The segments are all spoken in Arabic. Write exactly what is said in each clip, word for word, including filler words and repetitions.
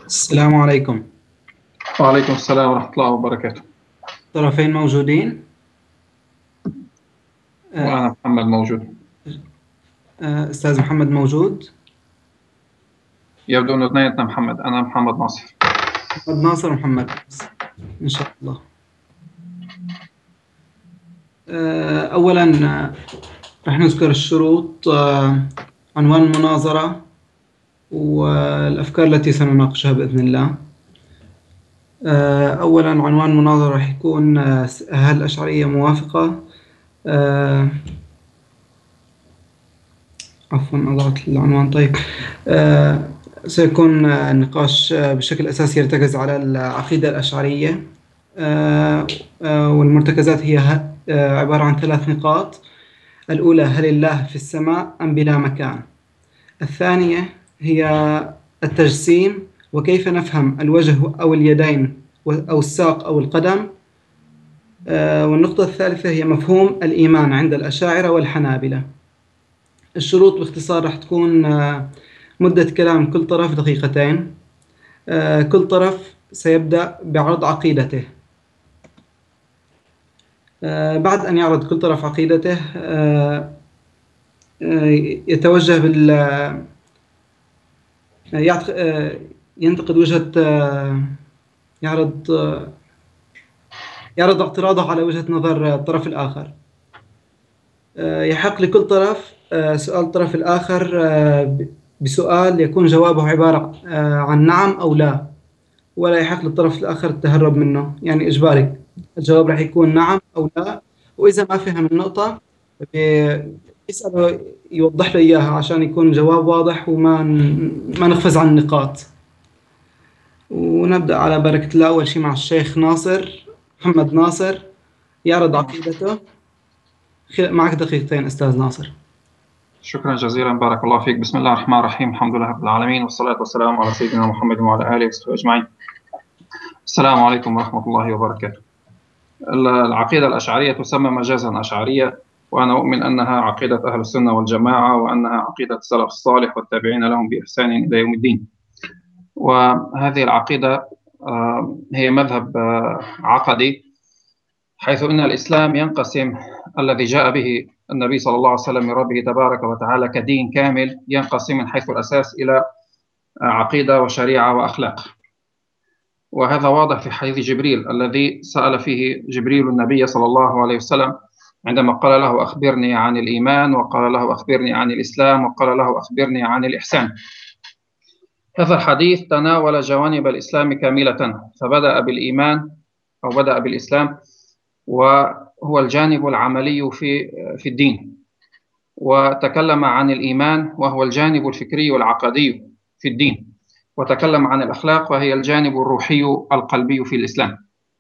السلام عليكم. وعليكم السلام ورحمة الله وبركاته. طرفين موجودين. آه، وأنا محمد موجود. آه، أستاذ محمد موجود. يبدو أنه اثنيناتنا محمد. أنا محمد ناصر. محمد ناصر ومحمد ناصر. إن شاء الله. آه، أولا آه، رح نذكر الشروط، آه، عنوان المناظرة والأفكار التي سنناقشها بإذن الله. آه، أولا عنوان المناظرة رح يكون آه، هل الأشعرية موافقة؟ آه، عفوا أضغط العنوان. طيب. آه، سيكون آه، النقاش آه، بشكل أساسي يرتكز على العقيدة الأشعرية. آه، آه، والمرتكزات هي ه- آه، عبارة عن ثلاث نقاط. الأولى: هل الله في السماء أم بلا مكان؟ الثانية هي التجسيم، وكيف نفهم الوجه أو اليدين أو الساق أو القدم. آه، والنقطة الثالثة هي مفهوم الإيمان عند الأشاعرة والحنابلة. الشروط باختصار رح تكون آه، مدة كلام كل طرف دقيقتين. آه، كل طرف سيبدأ بعرض عقيدته. آه، بعد أن يعرض كل طرف عقيدته، آه، آه، يتوجه بال آه، يعت- آه، ينتقد وجهة آه، يعرض آه، يعرض اعتراضه على وجهة نظر الطرف الآخر. آه، يحق لكل طرف آه، سؤال الطرف الآخر آه، ب- بسؤال يكون جوابه عبارة آه، عن نعم أو لا، ولا يحق للطرف الآخر التهرب منه، يعني إجباري. الجواب راح يكون نعم أو لا، وإذا ما فهم النقطة بي- يسأله يوضح له إياها عشان يكون جواب واضح وما ن- ما نقفز عن النقاط. ونبدأ على بركة الله. أول شيء مع الشيخ ناصر، محمد ناصر، يعرض عقيدته. خ- معك دقيقتين أستاذ ناصر. شكرا جزيلا، بارك الله فيك. بسم الله الرحمن الرحيم. الحمد لله رب العالمين، والصلاة والسلام على سيدنا محمد وعلى آله وصحبه أجمعين. السلام عليكم ورحمة الله وبركاته. العقيدة الأشعرية تسمى مجازا أشعرية، وأنا أؤمن أنها عقيدة أهل السنة والجماعة، وأنها عقيدة السلف الصالح والتابعين لهم بإحسان إلى يوم الدين. وهذه العقيدة آه، هي مذهب آه، عقدي، حيث أن الإسلام ينقسم، الذي جاء به النبي صلى الله عليه وسلم من ربه تبارك وتعالى كدين كامل، ينقسم من حيث الأساس إلى عقيدة وشريعة وأخلاق. وهذا واضح في حديث جبريل الذي سأل فيه جبريل النبي صلى الله عليه وسلم عندما قال له أخبرني عن الإيمان، وقال له أخبرني عن الإسلام، وقال له أخبرني عن الإحسان. هذا الحديث تناول جوانب الإسلام كاملة، فبدأ بالإيمان أو بدأ بالإسلام، وهو الجانب العملي في في الدين، وتكلم عن الإيمان وهو الجانب الفكري والعقدي في الدين، وتكلم عن الأخلاق وهي الجانب الروحي القلبي في الإسلام.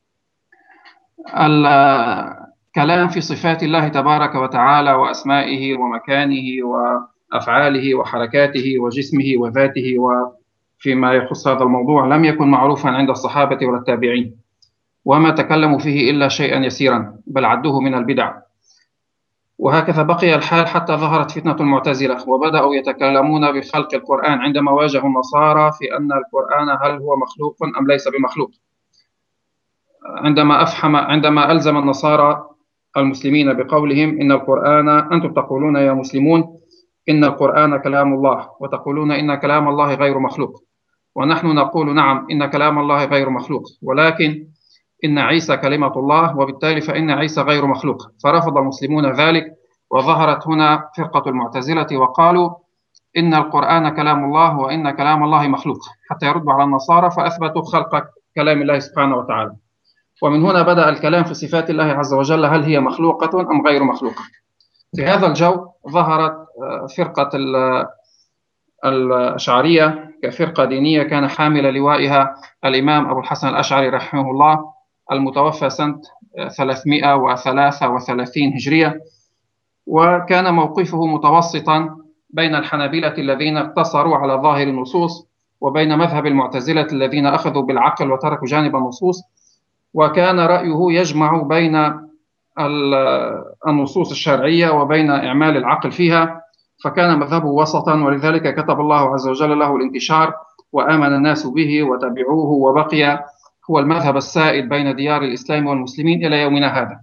الكلام في صفات الله تبارك وتعالى وأسمائه ومكانه وأفعاله وحركاته وجسمه وذاته، وفيما يخص هذا الموضوع لم يكن معروفا عند الصحابة ولا التابعين، وما تكلموا فيه إلا شيئا يسيرا، بل عدوه من البدع. وهكذا بقي الحال حتى ظهرت فتنة المعتزلة، وبدأوا يتكلمون بخلق القرآن عندما واجهوا النصارى في أن القرآن هل هو مخلوق أم ليس بمخلوق. عندما أفحم عندما ألزم النصارى المسلمين بقولهم إن القرآن، أنتم تقولون يا مسلمون إن القرآن كلام الله، وتقولون إن كلام الله غير مخلوق، ونحن نقول نعم إن كلام الله غير مخلوق، ولكن إن عيسى كلمة الله، وبالتالي فإن عيسى غير مخلوق. فرفض المسلمون ذلك، وظهرت هنا فرقة المعتزلة وقالوا إن القرآن كلام الله وإن كلام الله مخلوق، حتى يردوا على النصارى فأثبتوا خلق كلام الله سبحانه وتعالى. ومن هنا بدأ الكلام في صفات الله عز وجل، هل هي مخلوقة أم غير مخلوقة. في هذا الجو ظهرت فرقة الأشعرية كفرقة دينية كان حامل لوائها الإمام أبو الحسن الأشعري رحمه الله، المتوفى سنة ثلاثمائة وثلاثة وثلاثين هجرية. وكان موقفه متوسطا بين الحنابلة الذين اقتصروا على ظاهر النصوص، وبين مذهب المعتزلة الذين أخذوا بالعقل وتركوا جانب النصوص. وكان رأيه يجمع بين النصوص الشرعية وبين إعمال العقل فيها، فكان مذهبه وسطا، ولذلك كتب الله عز وجل له الانتشار وآمن الناس به وتبعوه، وبقي هو المذهب السائد بين ديار الإسلام والمسلمين إلى يومنا هذا.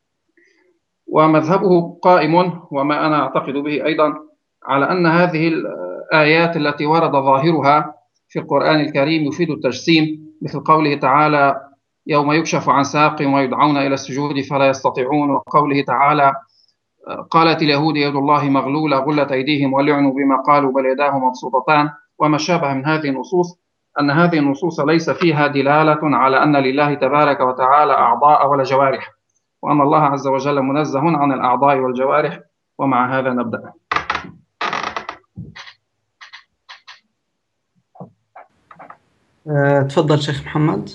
ومذهبه قائم، وما أنا أعتقد به أيضا، على أن هذه الآيات التي ورد ظاهرها في القرآن الكريم يفيد التجسيم، مثل قوله تعالى: يوم يكشف عن ساق ويدعون إلى السجود فلا يستطيعون، وقوله تعالى: قالت اليهود يد الله مغلولة غلت أيديهم ولعنوا بما قالوا بل يداه مبسوطتان، وما شابه من هذه النصوص، أن هذه النصوص ليس فيها دلالة على أن لله تبارك وتعالى أعضاء ولا جوارح، وأن الله عز وجل منزه عن الأعضاء والجوارح. ومع هذا نبدأ. أه تفضل شيخ محمد.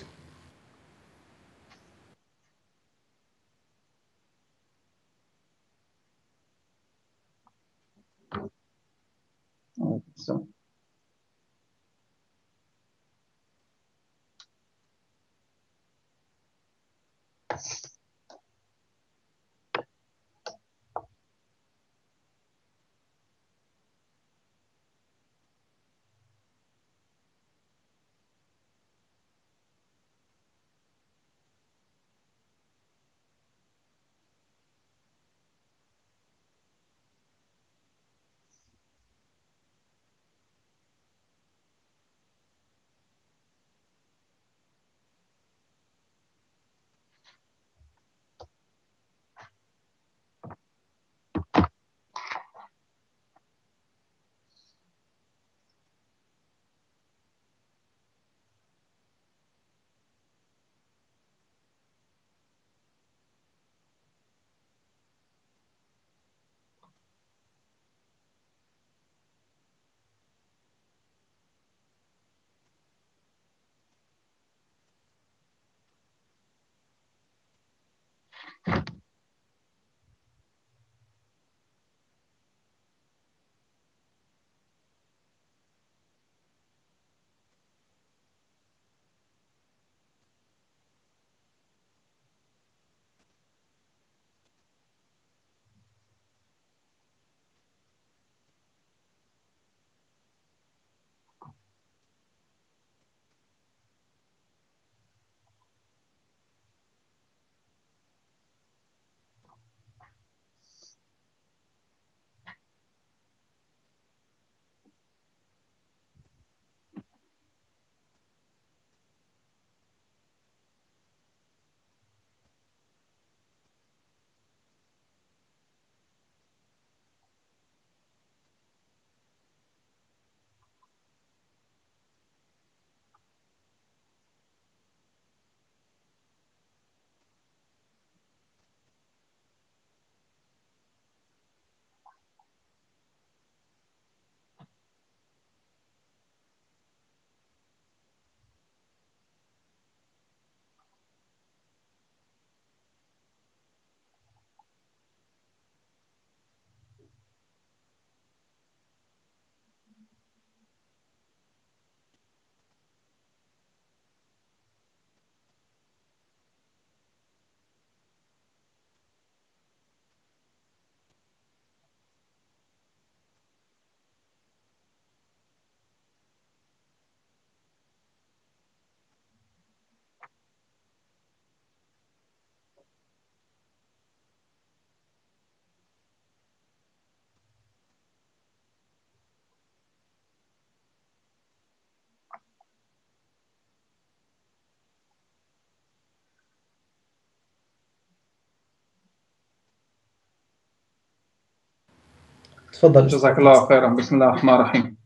تفضل. جزاك الله خيرا. بسم الله الرحمن الرحيم.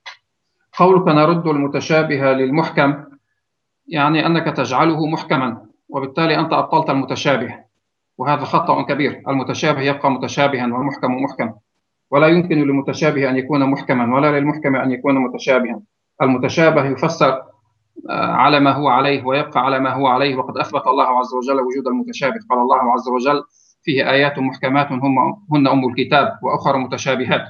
قولك نرد المتشابه للمحكم يعني أنك تجعله محكما، وبالتالي أنت أبطلت المتشابه، وهذا خطأ كبير. المتشابه يبقى متشابها والمحكم محكم، ولا يمكن للمتشابه أن يكون محكما ولا للمحكم أن يكون متشابها. المتشابه يفسر على ما هو عليه ويبقى على ما هو عليه، وقد أثبت الله عز وجل وجود المتشابه. قال الله عز وجل: فيه آيات محكمات هن أم الكتاب وأخر متشابهات.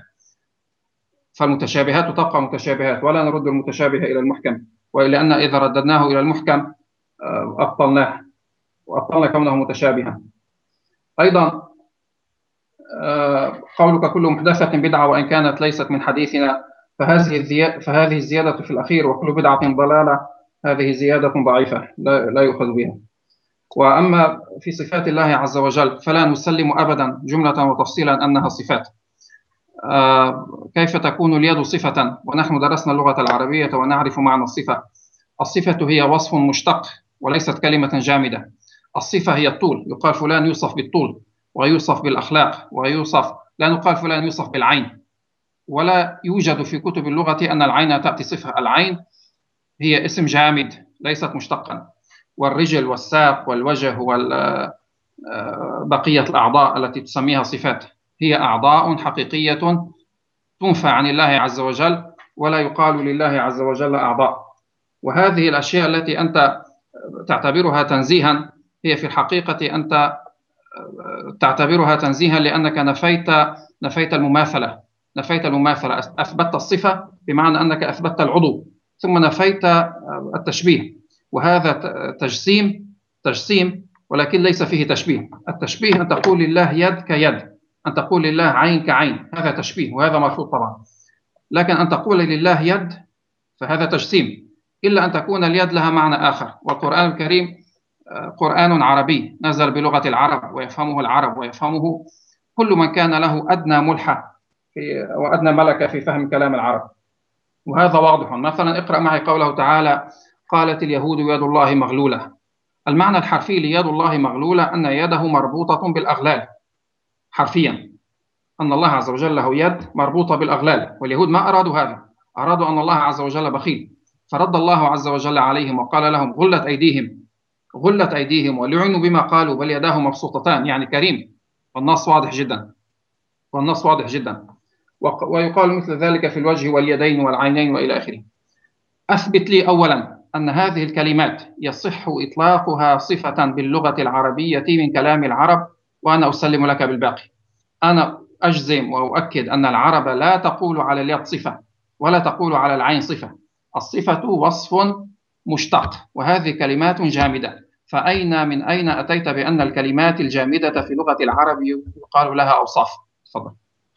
فالمتشابهات تبقى متشابهات، ولا نرد المتشابه إلى المحكم، ولأن إذا رددناه إلى المحكم أبطلناه وأبطلنا كونه متشابها. أيضا قولك كل محدثة بدعة وإن كانت ليست من حديثنا، فهذه الزيادة فهذه الزيادة في الأخير وكل بدعة ضلالة، هذه زيادة ضعيفة لا, لا يؤخذ بها. وأما في صفات الله عز وجل فلا نسلم أبدا جملة وتفصيلا أنها صفات. آه كيف تكون اليد صفة ونحن درسنا اللغة العربية ونعرف معنى الصفة؟ الصفة هي وصف مشتق وليست كلمة جامدة. الصفة هي الطول، يقال فلان يوصف بالطول ويوصف بالأخلاق ويوصف، لا نقال فلان يوصف بالعين، ولا يوجد في كتب اللغة أن العين تأتي صفة. العين هي اسم جامد ليست مشتقا. والرجل والساق والوجه وبقية الأعضاء التي تسميها صفات هي أعضاء حقيقية تنفى عن الله عز وجل، ولا يقال لله عز وجل أعضاء. وهذه الأشياء التي أنت تعتبرها تنزيها هي في الحقيقة أنت تعتبرها تنزيها لأنك نفيت نفيت المماثلة نفيت المماثلة أثبتت الصفة بمعنى أنك أثبتت العضو ثم نفيت التشبيه، وهذا تجسيم تجسيم ولكن ليس فيه تشبيه. التشبيه أن تقول لله يد كيد، أن تقول لله عين كعين، هذا تشبيه وهذا مرفوض طبعا. لكن أن تقول لله يد فهذا تجسيم، إلا أن تكون اليد لها معنى آخر. والقرآن الكريم قرآن عربي نزل بلغة العرب ويفهمه العرب ويفهمه كل من كان له أدنى ملحة في وأدنى ملكة في فهم كلام العرب، وهذا واضح. مثلا اقرأ معي قوله تعالى: قالت اليهود يد الله مغلولة. المعنى الحرفي ليد الله مغلولة أن يده مربوطة بالأغلال، حرفيا أن الله عز وجل له يد مربوطة بالأغلال. واليهود ما أرادوا هذا، أرادوا أن الله عز وجل بخيل، فرد الله عز وجل عليهم وقال لهم: غلت أيديهم غلت أيديهم ولعنوا بما قالوا بل يداه مبسوطتان، يعني كريم. والنص واضح جدا والنص واضح جدا ويقال مثل ذلك في الوجه واليدين والعينين وإلى آخره. أثبت لي أولا أن هذه الكلمات يصح إطلاقها صفة باللغة العربية من كلام العرب، وأنا أسلم لك بالباقي. أنا أجزم وأؤكد أن العرب لا تقول على اليد صفة ولا تقول على العين صفة. الصفة وصف مشتق وهذه كلمات جامدة. فأين من أين أتيت بأن الكلمات الجامدة في لغة العرب يقال لها أوصاف؟ تفضل.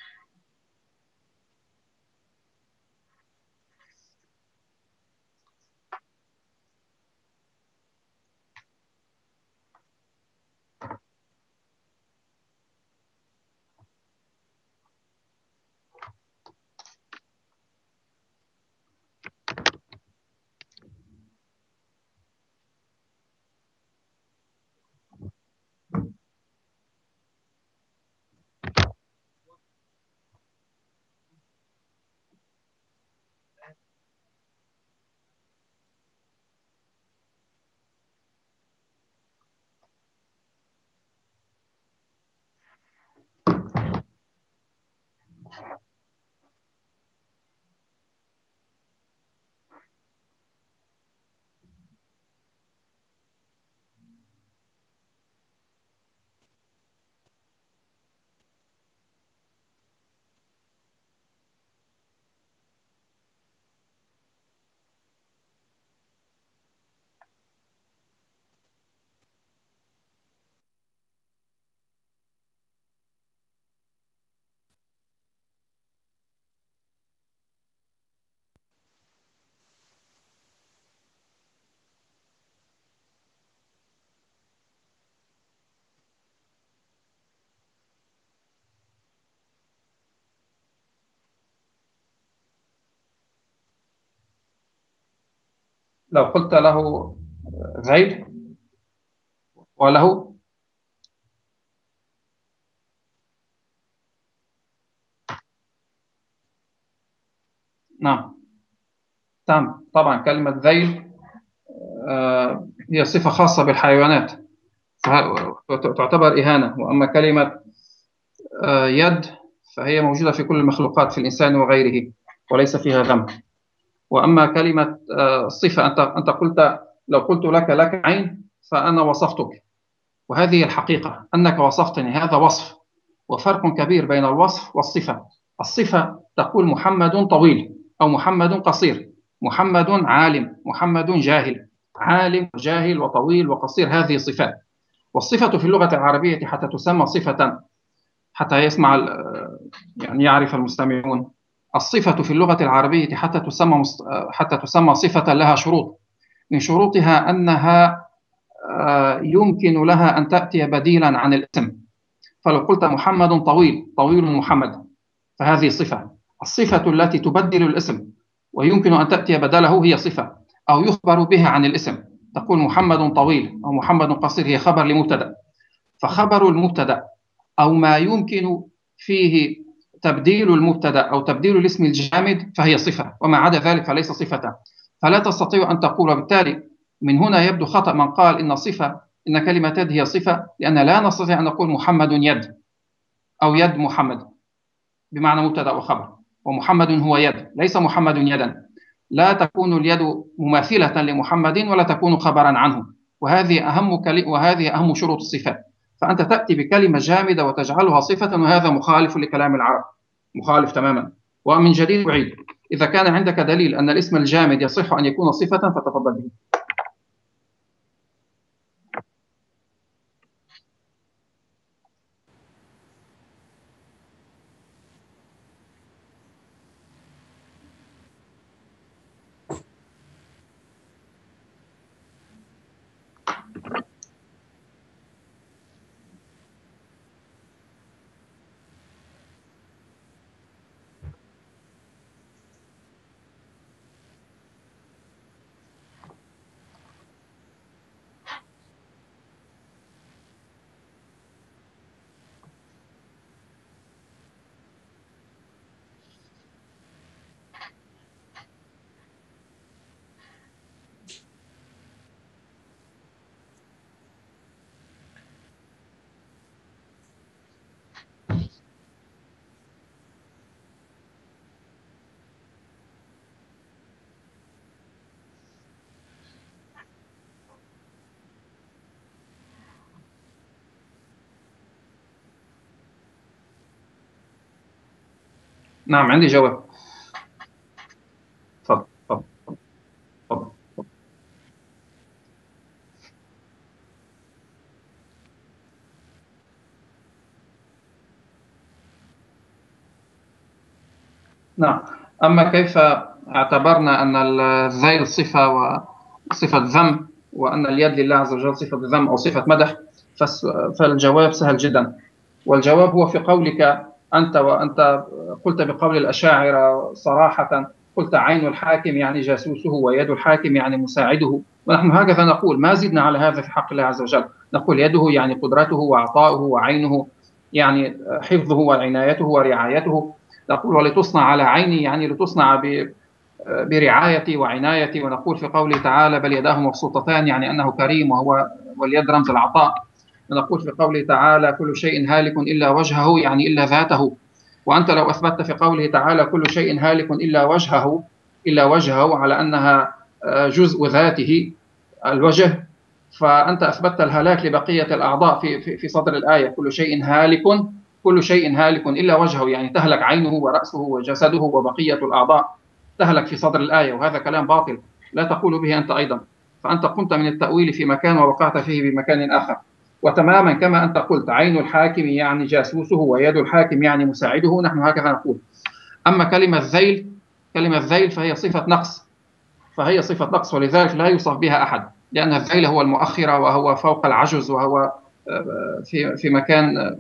لو قلت له زيد وله نعم تمام. طبعا كلمة ذيل آه هي صفة خاصة بالحيوانات تعتبر إهانة، وأما كلمة آه يد فهي موجودة في كل المخلوقات في الإنسان وغيره وليس فيها ذنب. وأما كلمة آه صفة أنت أنت قلت لو قلت لك لك عين فأنا وصفتك، وهذه الحقيقة أنك وصفتني، هذا وصف. وفرق كبير بين الوصف والصفة. الصفة تقول محمد طويل أو محمد قصير، محمد عالم، محمد جاهل. عالم وجاهل وطويل وقصير هذه صفات. والصفة في اللغة العربية حتى تسمى صفة، حتى يسمع يعني يعرف المستمعون الصفة في اللغة العربية حتى تسمى حتى تسمى صفة لها شروط. من شروطها أنها يمكن لها أن تأتي بديلا عن الاسم. فلو قلت محمد طويل، طويل محمد، فهذه صفة. الصفة التي تبدل الاسم ويمكن أن تأتي بدله هي صفة، أو يخبر بها عن الاسم. تقول محمد طويل أو محمد قصير، هي خبر لمبتدأ. فخبر المبتدأ أو ما يمكن فيه تبديل المبتدأ أو تبديل الاسم الجامد فهي صفة، وما عدا ذلك فليس صفة. فلا تستطيع أن تقول، وبالتالي من هنا يبدو خطأ من قال إن صفة إن كلمة يد هي صفة، لأن لا نستطيع أن نقول محمد يد أو يد محمد بمعنى مبتدأ وخبر، ومحمد هو يد، ليس محمد يدا. لا تكون اليد مماثلة لمحمد ولا تكون خبرا عنه، وهذه أهم كلمة وهذه أهم شروط الصفات. فأنت تأتي بكلمة جامدة وتجعلها صفة، وهذا مخالف لكلام العرب، مخالف تماما. ومن جديد أعيد، إذا كان عندك دليل أن الاسم الجامد يصح أن يكون صفة فتفضل به. نعم، عندي جواب. تفضل تفضل تفضل. نعم. أما كيف اعتبرنا أن الذيل صفة وصفة ذم، وأن اليد لله عز وجل صفة ذم أو صفة مدح، فالجواب سهل جدا. والجواب هو في قولك أنت، وأنت قلت بقول الأشاعرة صراحة، قلت عين الحاكم يعني جاسوسه، ويد الحاكم يعني مساعده. ونحن هكذا نقول، ما زدنا على هذا في حق الله عز وجل. نقول يده يعني قدرته وعطاؤه، وعينه يعني حفظه وعنايته ورعايته. نقول ولتصنع على عيني يعني لتصنع برعايتي وعنايتي. ونقول في قوله تعالى بل يداه مبسوطتان يعني أنه كريم، وهو واليد رمز العطاء. ونقول في قوله تعالى كل شيء هالك إلا وجهه يعني إلا ذاته. وأنت لو أثبتت في قوله تعالى كل شيء هالك إلا وجهه إلا وجهه على أنها جزء ذاته الوجه، فأنت أثبتت الهلاك لبقية الأعضاء في في في صدر الآية. كل شيء هالك كل شيء هالك إلا وجهه يعني تهلك عينه ورأسه وجسده وبقية الأعضاء تهلك في صدر الآية، وهذا كلام باطل لا تقول به أنت أيضا. فأنت قمت من التأويل في مكان ووقعت فيه بمكان آخر. وتماما كما أنت قلت عين الحاكم يعني جاسوسه، ويد الحاكم يعني مساعده، نحن هكذا نقول. أما كلمة ذيل، كلمة ذيل فهي صفة نقص، فهي صفة نقص، ولذلك لا يوصف بها أحد، لأن الذيل هو المؤخرة، وهو فوق العجز، وهو في في مكان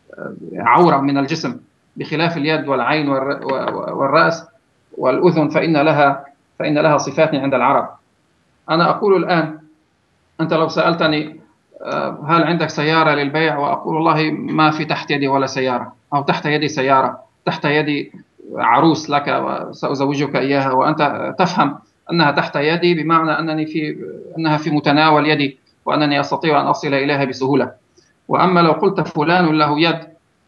عورة من الجسم، بخلاف اليد والعين والرأس والأذن فإن لها فإن لها صفات عند العرب. أنا أقول الآن، أنت لو سألتني هل عندك سيارة للبيع، وأقول والله ما في تحت يدي ولا سيارة، أو تحت يدي سيارة، تحت يدي عروس لك وسأزوجك إياها، وأنت تفهم أنها تحت يدي بمعنى أنني في أنها في متناول يدي، وأنني أستطيع أن أصل إليها بسهولة. وأما لو قلت فلان له يد،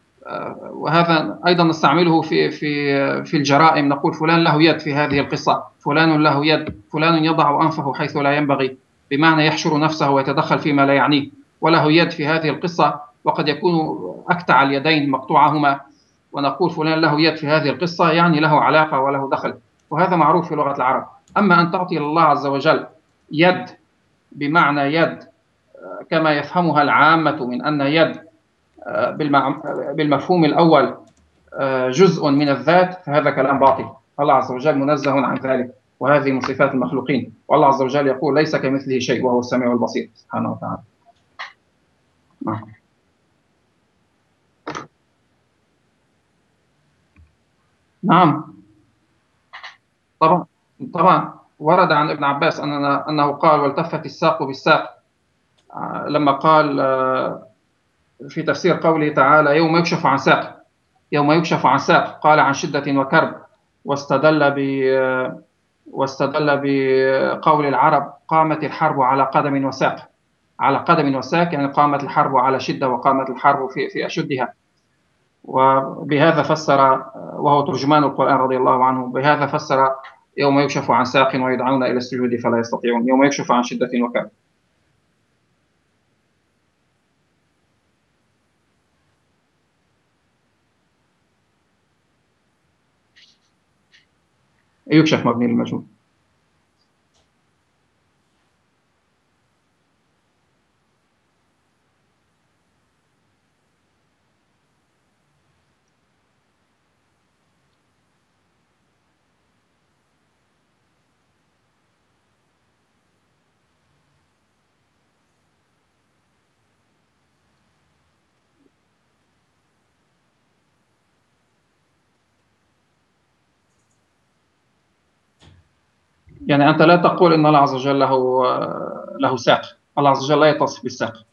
وهذا أيضا نستعمله في في في الجرائم، نقول فلان له يد في هذه القصة، فلان له يد، فلان يضع أنفه حيث لا ينبغي، بمعنى يحشر نفسه ويتدخل فيما لا يعنيه، وله يد في هذه القصة، وقد يكون أكتع اليدين مقطوعهما، ونقول فلان له يد في هذه القصة يعني له علاقة وله دخل، وهذا معروف في لغة العرب. أما أن تعطي لله عز وجل يد بمعنى يد كما يفهمها العامة من أن يد بالمفهوم الأول جزء من الذات فهذا كلام باطل. الله عز وجل منزه عن ذلك، وهذه من صفات المخلوقين، والله عز وجل يقول ليس كمثله شيء وهو السميع البصير سبحانه وتعالى. نعم طبعا طبعا ورد عن ابن عباس أننا أنه قال والتفت الساق بالساق، لما قال في تفسير قوله تعالى يوم يكشف عن ساق، يوم يكشف عن ساق قال عن شدة وكرب، واستدل ب واستدل بقول العرب قامت الحرب على قدم وساق، على قدم وساق يعني قامت الحرب على شدة وقامت الحرب في في أشدها. وبهذا فسر، وهو ترجمان القرآن رضي الله عنه، بهذا فسر يوم يكشف عن ساق ويدعون إلى السجود فلا يستطيعون، يوم يكشف عن شدة وكرب. يكشف مبني للمجهول. يعني أنت لا تقول إن الله عز وجل له له ساق، الله عز وجل لا يتصف بالساق.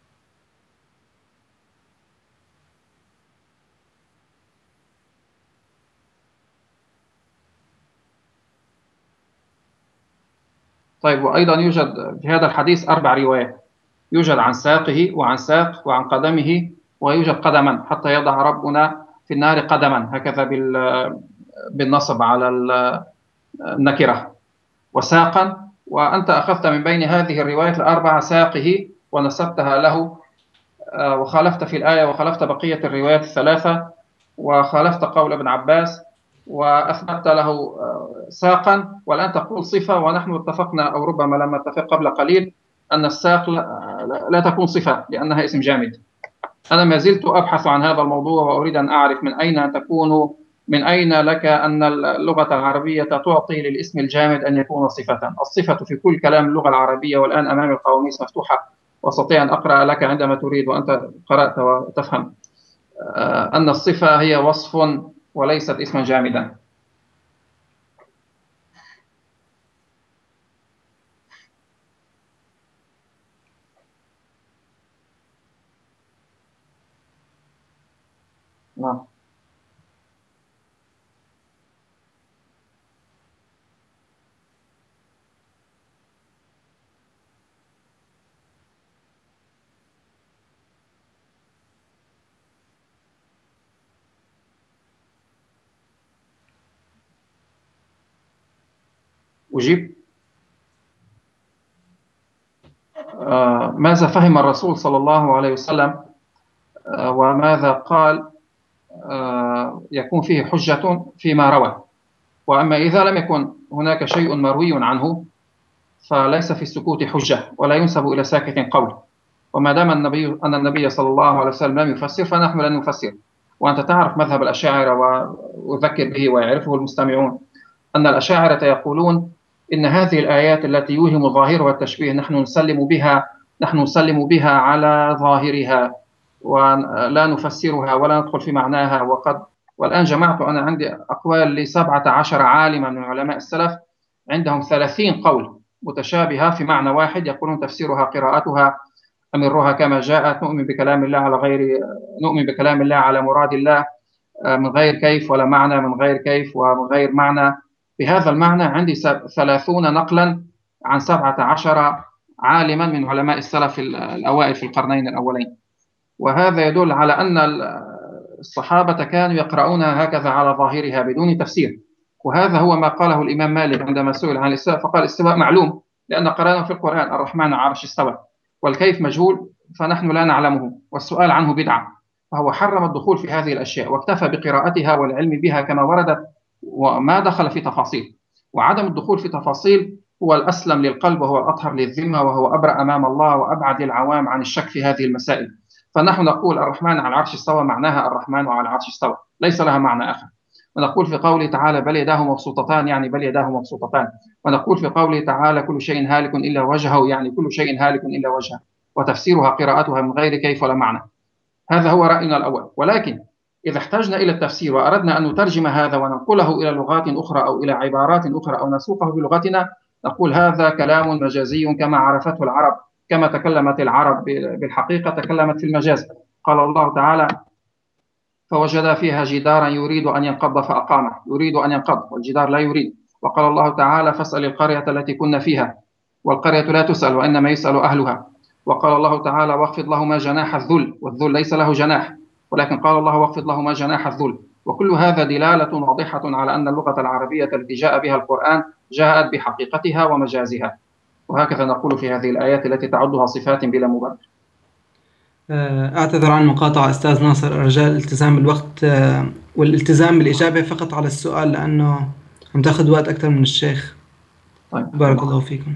طيب، وأيضا يوجد في هذا الحديث أربع روايات، يوجد عن ساقه وعن ساق وعن قدمه، ويوجد قدما حتى يضع ربنا في النار قدما، هكذا بالنصب على النكرة، وساقا. وأنت أخذت من بين هذه الروايات الأربعة ساقه ونسبتها له، وخالفت في الآية وخالفت بقية الروايات الثلاثة، وخالفت قول ابن عباس وأثبت له ساقا، والآن تقول صفة، ونحن اتفقنا أو ربما لم نتفق قبل قليل أن الساق لا تكون صفة لأنها اسم جامد. أنا ما زلت أبحث عن هذا الموضوع وأريد أن أعرف من أين تكون من أين لك أن اللغة العربية تعطي للاسم الجامد أن يكون صفة. الصفة في كل كلام اللغة العربية، والآن أمامي القواميس مفتوحة وأستطيع أن أقرأ لك عندما تريد وأنت قرأت وتفهم أن الصفة هي وصف وليست اسما جامدا. نعم. أجيب. آه ماذا فهم الرسول صلى الله عليه وسلم آه وماذا قال آه يكون فيه حجة فيما روى، وأما إذا لم يكن هناك شيء مروي عنه فليس في السكوت حجة ولا ينسب إلى ساكت قول. وما دام النبي أن النبي صلى الله عليه وسلم لم يفسر فنحن لن نفسر. وأنت تعرف مذهب الأشاعرة، وأذكر به ويعرفه المستمعون، أن الأشاعرة يقولون إن هذه الآيات التي يوهم ظاهرها التشبيه نحن نسلم بها نحن نسلم بها على ظاهرها ولا نفسرها ولا ندخل في معناها. وقد والآن جمعت أنا عندي أقوال لسبعة عشر عالما من علماء السلف عندهم ثلاثين قول متشابهة في معنى واحد، يقولون تفسيرها قراءتها أمرها كما جاءت، نؤمن بكلام الله على غير نؤمن بكلام الله على مراد الله من غير كيف ولا معنى، من غير كيف ومن غير معنى. بهذا المعنى عندي ثلاثون نقلا عن سبعة عشر عالما من علماء السلف الأوائل في القرنين الأولين. وهذا يدل على أن الصحابة كانوا يقرؤونها هكذا على ظاهرها بدون تفسير. وهذا هو ما قاله الإمام مالك عندما سئل عن الاستواء فقال الاستواء معلوم لأن قرأنا في القرآن الرحمن على العرش استوى، والكيف مجهول فنحن لا نعلمه، والسؤال عنه بدعة. فهو حرم الدخول في هذه الأشياء واكتفى بقراءتها والعلم بها كما وردت وما دخل في تفاصيل. وعدم الدخول في تفاصيل هو الأسلم للقلب وهو الأطهر للذمة وهو أبرأ أمام الله وأبعد للعوام عن الشك في هذه المسائل. فنحن نقول الرحمن على العرش استوى معناها الرحمن على العرش استوى، ليس لها معنى آخر. ونقول في قوله تعالى بل يداه مبسوطتان يعني بل يداه مبسوطتان. ونقول في قوله تعالى كل شيء هالك إلا وجهه يعني كل شيء هالك إلا وجهه. وتفسيرها قراءتها من غير كيف ولا معنى. هذا هو رأينا الأول. ولكن إذا احتجنا إلى التفسير وأردنا أن نترجم هذا وننقله إلى لغات أخرى أو إلى عبارات أخرى أو نسوقه بلغتنا، نقول هذا كلام مجازي كما عرفته العرب، كما تكلمت العرب بالحقيقة تكلمت في المجاز. قال الله تعالى فوجد فيها جدارا يريد أن ينقض فأقامه، يريد أن ينقض والجدار لا يريد. وقال الله تعالى فاسأل القرية التي كنا فيها، والقرية لا تسأل وإنما يسأل أهلها. وقال الله تعالى واخفض لهما جناح الذل، والذل ليس له جناح، ولكن قال الله واخفض لهما جناح الذل. وكل هذا دلالة واضحة على أن اللغة العربية التي جاء بها القرآن جاءت بحقيقتها ومجازها. وهكذا نقول في هذه الآيات التي تعدها صفات بلا مبرر. أعتذر عن المقاطعة أستاذ ناصر، أرجاء الالتزام بالوقت والالتزام بالإجابة فقط على السؤال لأنه عم تاخذ وقت أكثر من الشيخ. طيب. بارك الله فيكم.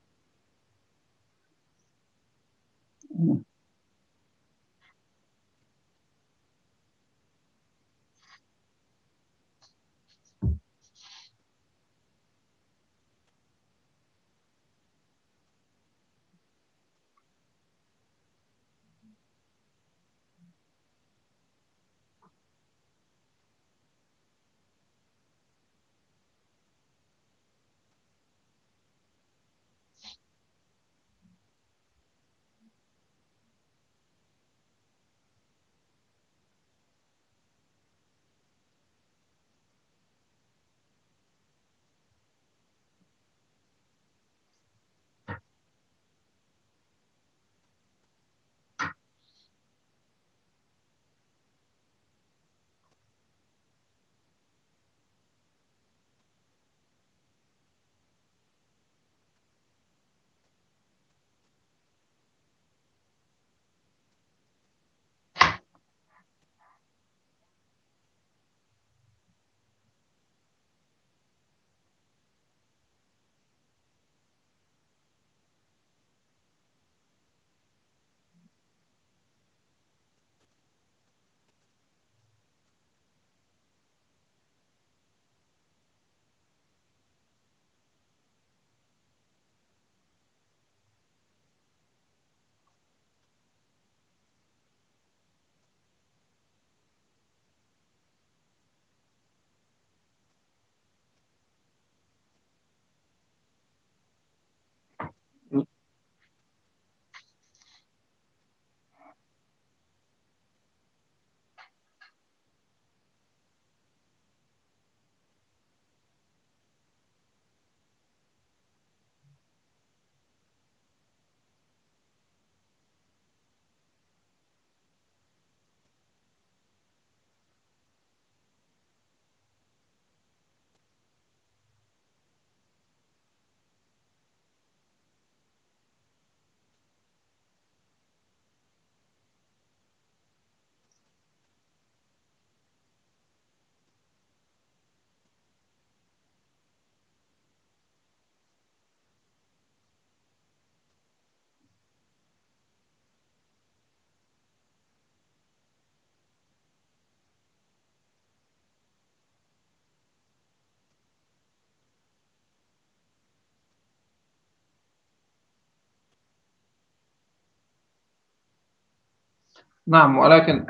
نعم، ولكن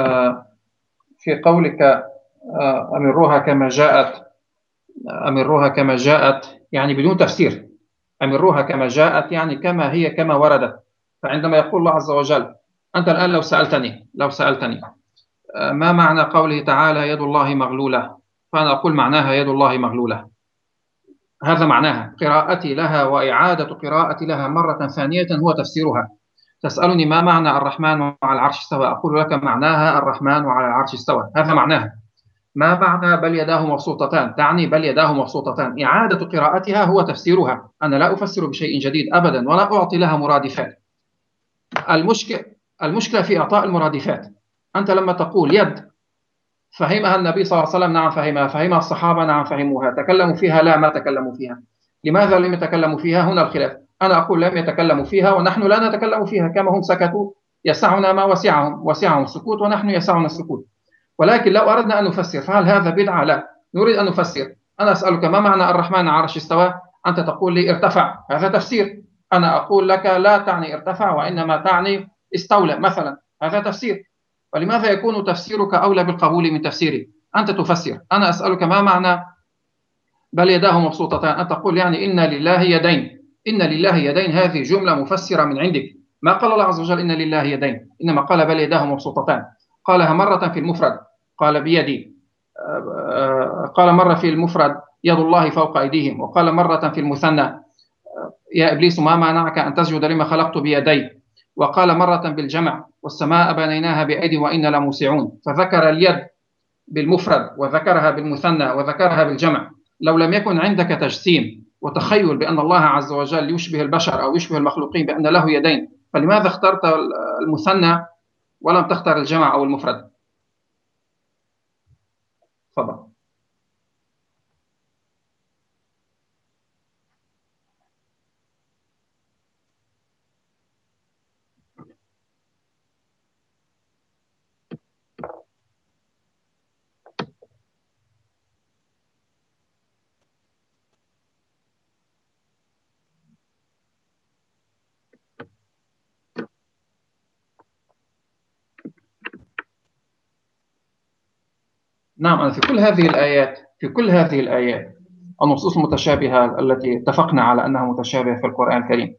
في قولك أمروها كما جاءت، أمروها كما جاءت يعني بدون تفسير. أمروها كما جاءت يعني كما هي كما وردت. فعندما يقول الله عز وجل أنت الآن لو سألتني لو سألتني ما معنى قوله تعالى يد الله مغلولة، فأنا أقول معناها يد الله مغلولة، هذا معناها. قراءتي لها وإعادة قراءتي لها مرة ثانية هو تفسيرها. تسألني ما معنى الرحمن على العرش استوى، أقول لك معناها الرحمن على العرش استوى، هذا معناها. ما معنى بل يداه مبسوطتان، تعني بل يداه مبسوطتان، إعادة قراءتها هو تفسيرها. أنا لا أفسر بشيء جديد أبدا ولا أعطي لها مرادفات. المشكلة المشكلة في إعطاء المرادفات. أنت لما تقول يد فهمها النبي صلى الله عليه وسلم، نعم فهمها. فهمها الصحابة، نعم فهموها. تكلموا فيها، لا ما تكلموا فيها. لماذا لم يتكلموا فيها؟ هنا الخلاف. أنا أقول لم يتكلموا فيها ونحن لا نتكلم فيها، كما هم سكتوا يسعنا ما وسعهم، وسعهم السكوت ونحن يسعنا السكوت. ولكن لو أردنا أن نفسر فهل هذا بدعة؟ لا، نريد أن نفسر. أنا أسألك ما معنى الرحمن على العرش استوى؟ أنت تقول لي ارتفع، هذا تفسير. أنا أقول لك لا تعني ارتفع وإنما تعني استولى مثلا، هذا تفسير. ولماذا يكون تفسيرك أولى بالقبول من تفسيري؟ أنت تفسر، أنا أسألك ما معنى بل يداه مبسوطتان؟ أن تقول يعني إن لله يدين، إن لله يدين، هذه جملة مفسرة من عندك. ما قال الله عز وجل إن لله يدين، إنما قال بل يداه مبسوطتان. قالها مرة في المفرد، قال بيدي. قال مرة في المفرد يد الله فوق أيديهم، وقال مرة في المثنى يا إبليس ما منعك أن تسجد لما خلقت بيدي، وقال مرة بالجمع والسماء بنيناها بأيدي وإنا لموسعون. فذكر اليد بالمفرد وذكرها بالمثنى وذكرها بالجمع. لو لم يكن عندك تجسيم وتخيل بأن الله عز وجل يشبه البشر أو يشبه المخلوقين بأن له يدين، فلماذا اخترت المثنى ولم تختار الجمع أو المفرد؟ تفضل. نعم، أنا في كل هذه الآيات في كل هذه الآيات النصوص المتشابهة التي اتفقنا على أنها متشابهة في القرآن الكريم،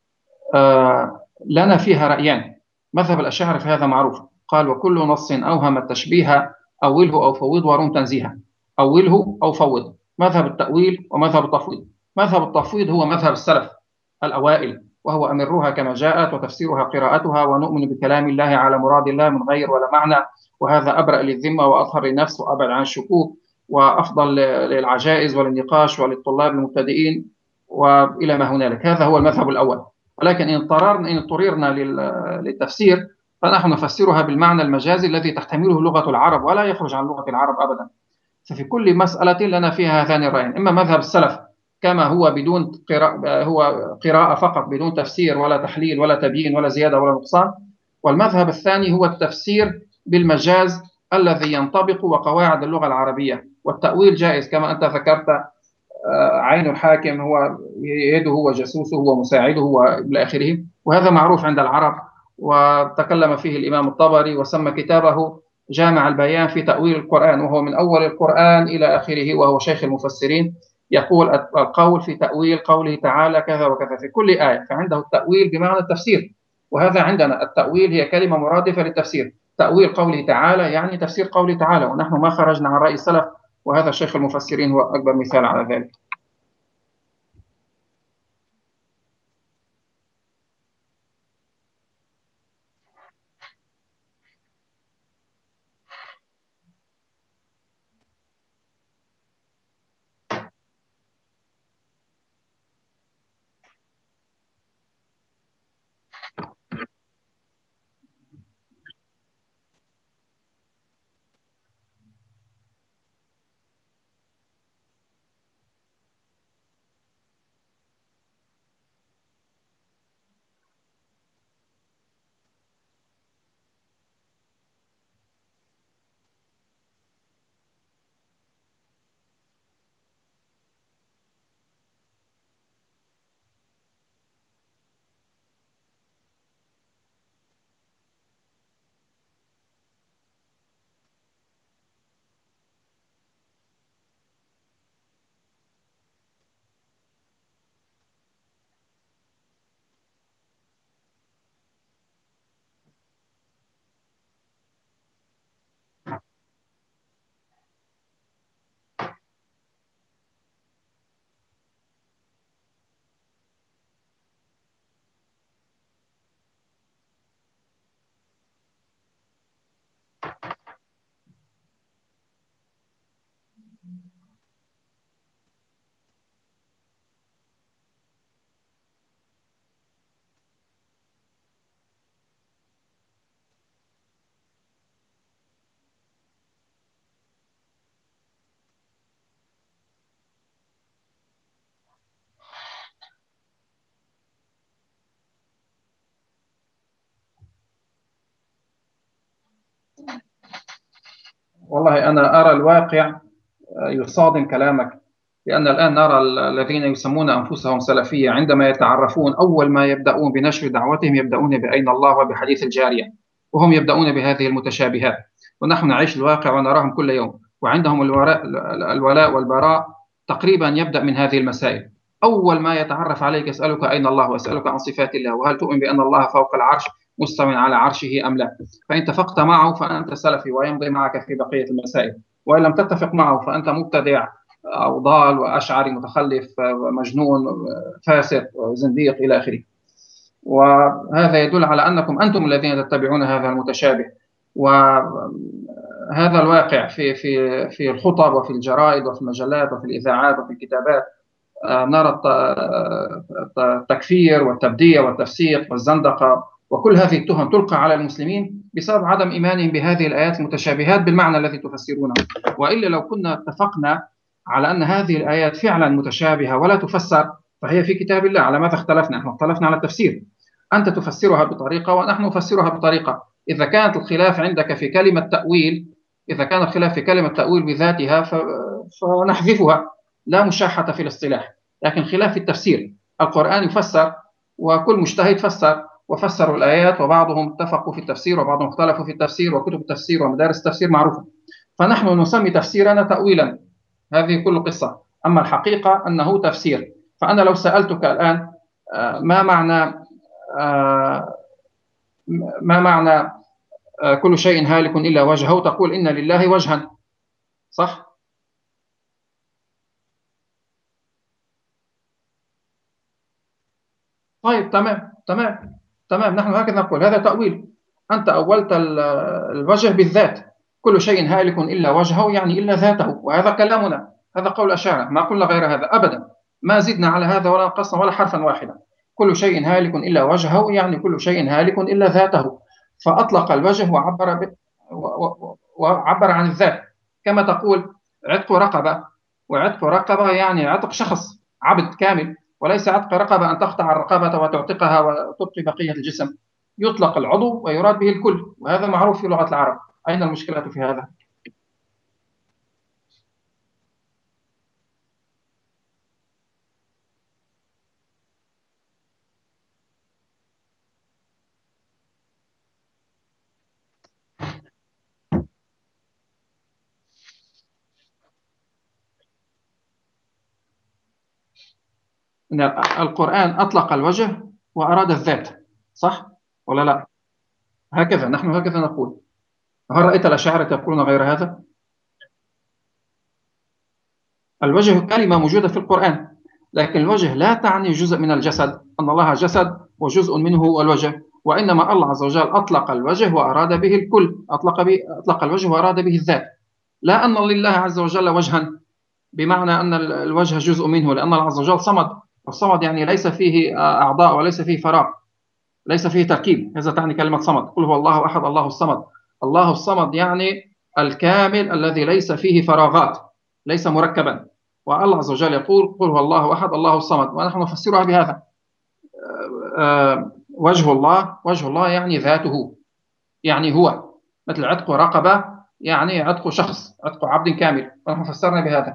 آه لنا فيها رأيان. مذهب الأشاعرة في هذا معروف، قال وكل نص أوهم التشبيه أوله أو فوض وروم تنزيها. أوله أو فوض، مذهب التأويل ومذهب التفويض. مذهب التفويض هو مذهب السلف الأوائل، وهو أمرها كما جاءت وتفسيرها قراءتها، ونؤمن بكلام الله على مراد الله من غير ولا معنى، وهذا أبرأ للذمة وأطهر للنفس وأبعد عن الشكوك وأفضل للعجائز وللنقاش وللطلاب المبتدئين وإلى ما هنالك. هذا هو المذهب الأول. ولكن إن اضطررنا إن اضطررنا للتفسير فنحن نفسرها بالمعنى المجازي الذي تحتمله لغة العرب ولا يخرج عن لغة العرب أبدا. ففي كل مسألة لنا فيها هذان الرأيين، إما مذهب السلف كما هو بدون قراءة، هو قراءة فقط بدون تفسير ولا تحليل ولا تبيين ولا زيادة ولا نقصان، والمذهب الثاني هو التفسير بالمجاز الذي ينطبق وقواعد اللغة العربية. والتأويل جائز كما أنت ذكرت، عين الحاكم هو يده وجاسوسه ومساعده وإلى آخره، وهذا معروف عند العرب. وتكلم فيه الإمام الطبري وسمى كتابه جامع البيان في تأويل القرآن، وهو من أول القرآن إلى آخره، وهو شيخ المفسرين. يقول القول في تأويل قوله تعالى كذا وكذا في كل آية، فعنده التأويل بمعنى التفسير. وهذا عندنا التأويل هي كلمة مرادفة للتفسير. تأويل قوله تعالى يعني تفسير قوله تعالى، ونحن ما خرجنا عن رأي السلف، وهذا شيخ المفسرين هو أكبر مثال على ذلك. والله أنا أرى الواقع يصادم كلامك، لأن الآن نرى الذين يسمون أنفسهم سلفية عندما يتعرفون أول ما يبدأون بنشر دعوتهم يبدأون بأين الله وبحديث الجارية، وهم يبدأون بهذه المتشابهات، ونحن نعيش الواقع ونراهم كل يوم، وعندهم الولاء, الولاء والبراء تقريبا يبدأ من هذه المسائل. أول ما يتعرف عليك يسألك أين الله، ويسألك عن صفات الله، وهل تؤمن بأن الله فوق العرش مستو على عرشه أم لا. فإن اتفقت معه فأنت سلفي ويمضي معك في بقية المسائل، وإن لم تتفق معه فأنت مبتدع أو ضال وأشعري متخلف مجنون فاسق زنديق إلى آخره. وهذا يدل على أنكم أنتم الذين تتبعون هذا المتشابه، وهذا الواقع في في في الخطب وفي الجرائد وفي المجلات وفي الإذاعات وفي الكتابات. نرى التكفير والتبديع والتفسيق والزندقة وكل هذه التهم تلقى على المسلمين بسبب عدم إيمانهم بهذه الآيات المتشابهات بالمعنى الذي تفسرونه. وإلا لو كنا اتفقنا على أن هذه الآيات فعلا متشابهة ولا تفسر فهي في كتاب الله، على ماذا اختلفنا؟ نحن اختلفنا على التفسير، أنت تفسرها بطريقة ونحن نفسرها بطريقة. إذا كانت الخلاف عندك في كلمة تأويل، إذا كان الخلاف في كلمة تأويل بذاتها فنحذفها، لا مشاحة في الاصطلاح. لكن خلاف في التفسير، القرآن يفسر وكل مجتهد فسر وفسروا الآيات، وبعضهم اتفقوا في التفسير وبعضهم اختلفوا في التفسير، وكتب التفسير ومدارس التفسير معروفة، فنحن نسمي تفسيرنا تأويلا. هذه كل قصة. أما الحقيقة أنه تفسير. فأنا لو سألتك الآن ما معنى ما معنى كل شيء هالك إلا وجهه، تقول إن لله وجها، صح؟ طيب تمام تمام تمام، نحن هكذا نقول، هذا تأويل. أنت أولت الوجه بالذات، كل شيء هالك إلا وجهه يعني إلا ذاته، وهذا كلامنا، هذا قول الأشاعرة، ما قلنا غير هذا أبدا، ما زدنا على هذا ولا نقصنا ولا حرفا واحدا. كل شيء هالك إلا وجهه يعني كل شيء هالك إلا ذاته، فأطلق الوجه وعبر ب... وعبر عن الذات. كما تقول عتق رقبة، وعتق رقبة يعني عتق شخص، عبد كامل، وليس عتق رقبة أن تقطع الرقبة وتعتقها وتبقي بقية الجسم. يطلق العضو ويراد به الكل، وهذا معروف في لغة العرب. أين المشكلة في هذا؟ إن القرآن أطلق الوجه وأراد الذات، صح ولا لا؟ هكذا نحن هكذا نقول. هل رأيت الأشاعرة يقولون غير هذا؟ الوجه كلمة موجودة في القرآن، لكن الوجه لا تعني جزء من الجسد، أن الله جسد وجزء منه هو الوجه، وإنما الله عز وجل أطلق الوجه وأراد به الكل، أطلق, به أطلق الوجه وأراد به الذات، لا أن لله عز وجل وجها بمعنى أن الوجه جزء منه، لأن الله عز وجل صمد، والصمد يعني ليس فيه أعضاء وليس فيه فراغ، ليس فيه تركيب. هذا تعني كلمة صمد. قل هو الله أحد الله الصمد. الله الصمد يعني الكامل الذي ليس فيه فراغات، ليس مركبا. والله عز وجل يقول قل هو الله أحد الله الصمد، ونحن نفسرها بهذا. وجه الله، وجه الله يعني ذاته، يعني هو، مثل عتق رقبة يعني عتق شخص، عتق عبد كامل، ونحن فسرنا بهذا،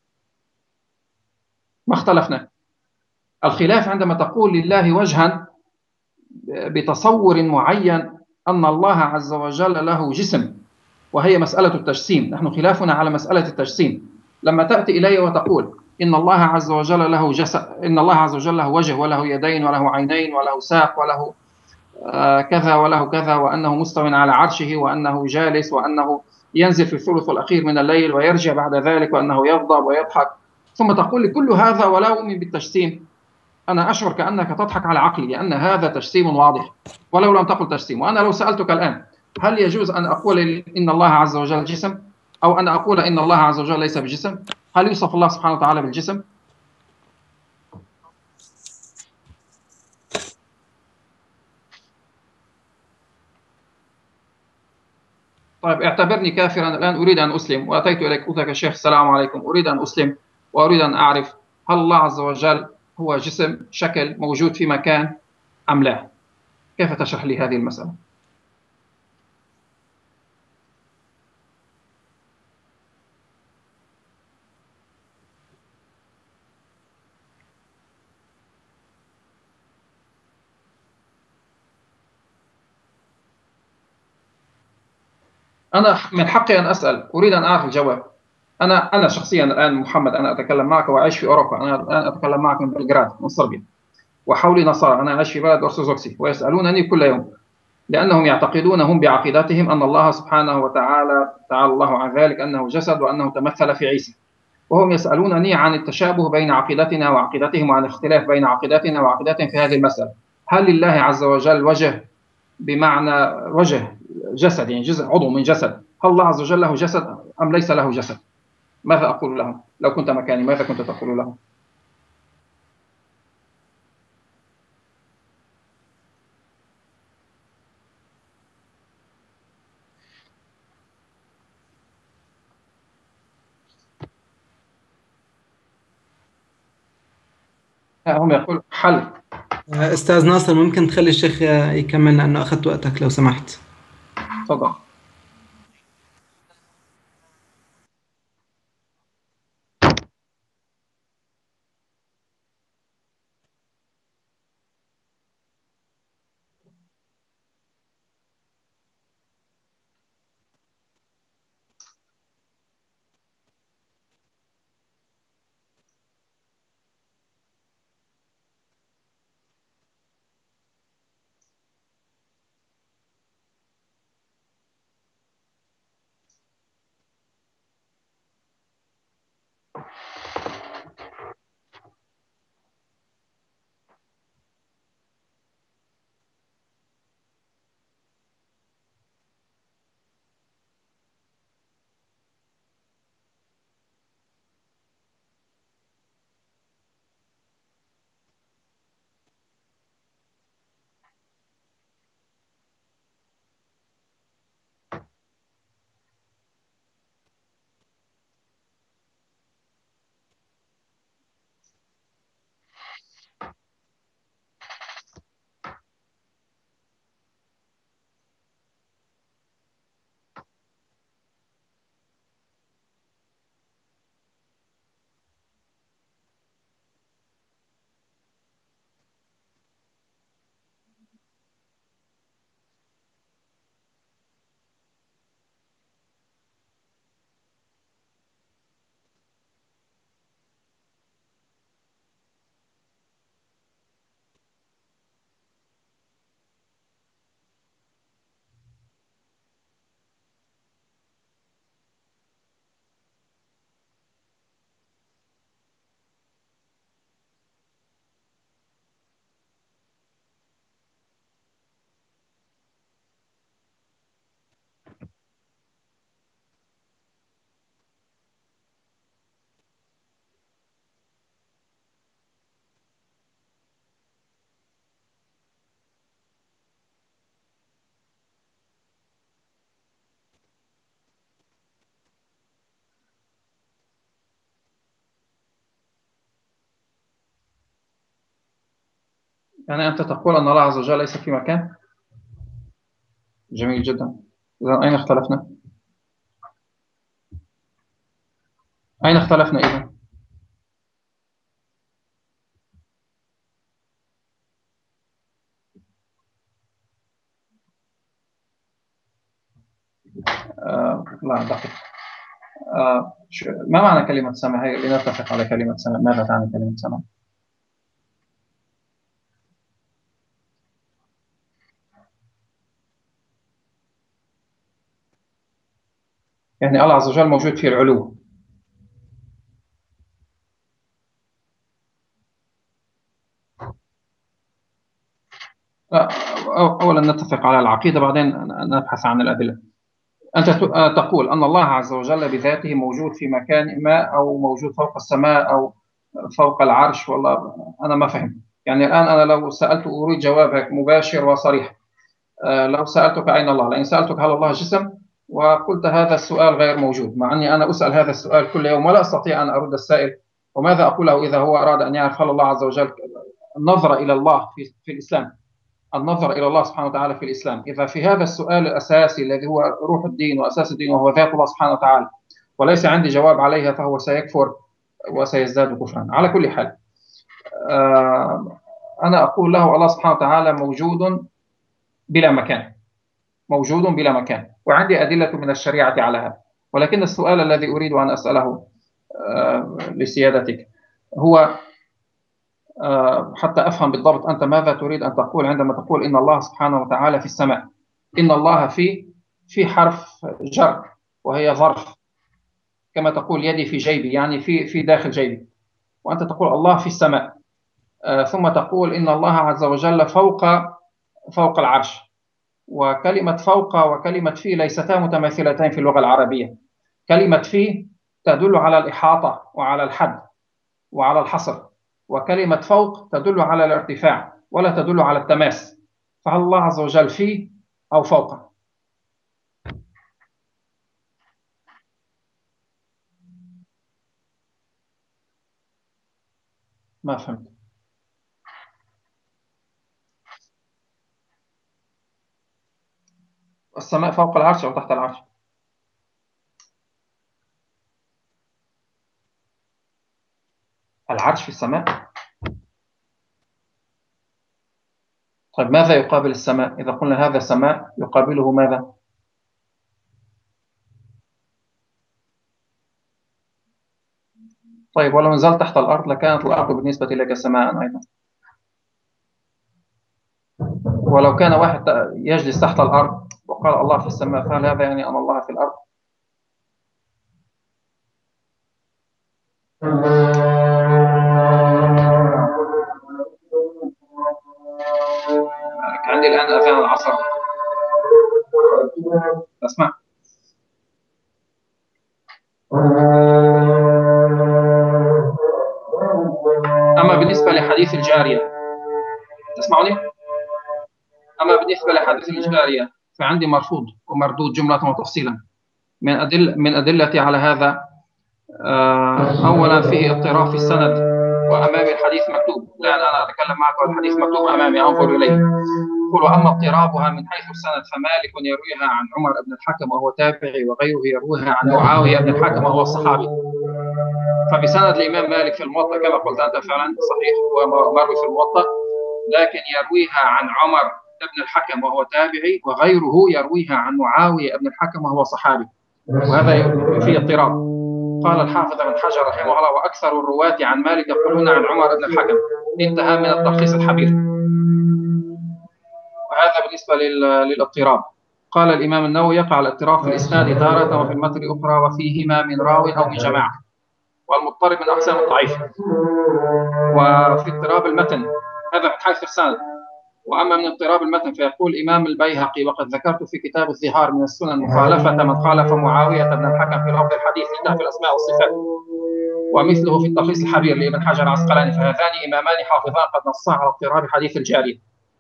ما اختلفنا. الخلاف عندما تقول لله وجها بتصور معين أن الله عز وجل له جسم، وهي مسألة التجسيم. نحن خلافنا على مسألة التجسيم. لما تأتي إلي وتقول إن الله عز وجل له جسد، إن الله عز وجل له وجه وله يدين وله عينين وله ساق وله آه كذا وله كذا، وأنه مستو على عرشه، وأنه جالس، وأنه ينزل في الثلث الأخير من الليل ويرجع بعد ذلك، وأنه يغضب ويضحك، ثم تقول لي كل هذا ولا أؤمن بالتجسيم، أنا أشعر كأنك تضحك على عقلي، لأن هذا تجسيم واضح ولو لم تقل تجسيم. وأنا لو سألتك الآن هل يجوز أن أقول إن الله عز وجل جسم، أو أن أقول إن الله عز وجل ليس بجسم؟ هل يوصف الله سبحانه وتعالى بالجسم؟ طيب اعتبرني كافرا الآن، أريد أن أسلم وأتيت إليك قلت لك يا شيخ السلام عليكم، أريد أن أسلم وأريد أن أعرف هل الله عز وجل هو جسم شكل موجود في مكان أم لا؟ كيف تشرح لي هذه المسألة؟ أنا من حقي أن أسأل، أريد أن أعرف الجواب. أنا أنا شخصيا الآن محمد، أنا أتكلم معك وأعيش في أوروبا، أنا الآن أتكلم معك من بلغراد من صربيا، وحولي نصارى، أنا أعيش في بلد أرثوذكسي، ويسألونني كل يوم لأنهم يعتقدون هم بعقيدتهم أن الله سبحانه وتعالى، تعالى الله عن ذلك، أنه جسد وأنه تمثل في عيسى، وهم يسألونني عن التشابه بين عقيدتنا وعقيدتهم، وعن الاختلاف بين عقيدتنا وعقيدتهم في هذه المسألة. هل لله عز وجل وجه بمعنى وجه جسد، يعني جزء عضو من جسد؟ هل الله عز وجل له جسد أم ليس له جسد؟ ماذا أقول لهم؟ لو كنت مكاني ماذا كنت تقول لهم؟ هم يقول حل. أستاذ ناصر، ممكن تخلي الشيخ يكمل لأنه أخذت وقتك لو سمحت. تفضل. يعني أنت تقول أن الله عز وجل ليس في مكان؟ جميل جدا. إذا أين اختلفنا؟ أين اختلفنا إذا؟ آه لا دقيق. آه ما معنى كلمة سمع؟ هي لنتفق على كلمة سمع، ماذا تعني كلمة سمع؟ يعني الله عز وجل موجود في العلو. أولا نتفق على العقيدة، بعدين نبحث عن الأدلة. أنت تقول أن الله عز وجل بذاته موجود في مكان ما، أو موجود فوق السماء أو فوق العرش، والله أنا ما فهمت. يعني الآن أنا لو سألت أريد جوابك مباشر وصريح. لو سألتك أين الله، لأن سألتك هل الله جسم، وقلت هذا السؤال غير موجود، مع أني أنا أسأل هذا السؤال كل يوم ولا أستطيع أن أرد السائل. وماذا أقول له إذا هو أراد أن يعرف هل الله عز وجل، النظر إلى الله في, في الإسلام، النظر إلى الله سبحانه وتعالى في الإسلام، إذا في هذا السؤال الأساسي الذي هو روح الدين وأساس الدين وهو ذات الله سبحانه وتعالى، وليس عندي جواب عليها، فهو سيكفر وسيزداد كفرا. على كل حال، أنا أقول له الله سبحانه وتعالى موجود بلا مكان، موجود بلا مكان، وعندي أدلة من الشريعة على هذا. ولكن السؤال الذي أريد أن أسأله لسيادتك هو حتى أفهم بالضبط أنت ماذا تريد أن تقول عندما تقول إن الله سبحانه وتعالى في السماء. إن الله في في حرف جر وهي ظرف، كما تقول يدي في جيبي، يعني في في داخل جيبي، وأنت تقول الله في السماء. ثم تقول إن الله عز وجل فوق فوق العرش. وكلمة فوق وكلمة في ليستا متماثلتين في اللغة العربية. كلمة في تدل على الإحاطة وعلى الحد وعلى الحصر، وكلمة فوق تدل على الارتفاع ولا تدل على التماس. فهل الله عز وجل في أو فوق؟ ما فهمت. السماء فوق العرش أو تحت العرش؟ العرش في السماء. طيب ماذا يقابل السماء؟ إذا قلنا هذا سماء يقابله ماذا؟ طيب ولو نزلت تحت الأرض لكانت الأرض بالنسبة لك سماء أيضا. ولو كان واحد يجلس تحت الأرض وقال الله في السماء، فهل هذا يعني أن الله في الأرض؟ عندي الآن أذان العصر. أسمع. أما بالنسبة لحديث الجارية، تسمعني؟ أما بالنسبة لحديث الجارية فعندي مرفوض ومردود جملة وتفصيلا. من أدل من أدلتي على هذا أولا فيه اضطراب في السند، وأمامي الحديث مكتوب. الآن أنا أتكلم معك والحديث مكتوب أمامي أنظر إليه. يقول وأما اضطرابها من حيث السند فمالك يرويها عن عمر بن الحكم وهو تابعي، وغيره يرويها عن معاوية بن الحكم وهو الصحابي. فبسند الإمام مالك في الموطأ كما قلت أنت فعلا صحيح ومروي في الموطأ، لكن يرويها عن عمر بن الحكم وهو تابعي، وغيره يرويها عن معاوية بن الحكم وهو صحابي، وهذا فيه اضطراب. قال الحافظ بن حجر رحمه الله وأكثر الرواة عن مالك يقولون عن عمر بن الحكم. انتهى من التلخيص الحبير. وهذا بالنسبة للاضطراب. قال الإمام النووي يقع الاضطراب في الإسناد تارة وفي المتن أخرى، وفيهما من راو أو من جماعة، والمضطرب من أقسام الضعيف. وفي اضطراب المتن هذا من حيث السند. وأما من اضطراب المتن فيقول الإمام البيهقي وقد ذكرت في كتاب الظهار من السنن مخالفة من خالف معاوية بن الحكم في لفظ الحديث في كتاب الأسماء والصفات، ومثله في التلخيص الحبير لابن حجر العسقلاني. فهذان إمامان حافظان قد نصا على اضطراب حديث الجارية.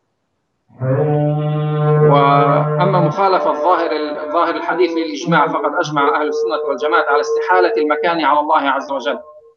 وأما مخالفة ظاهر ظاهر الحديث للإجماع فقد أجمع أهل السنة والجماعة على استحالة المكان على الله عز وجل.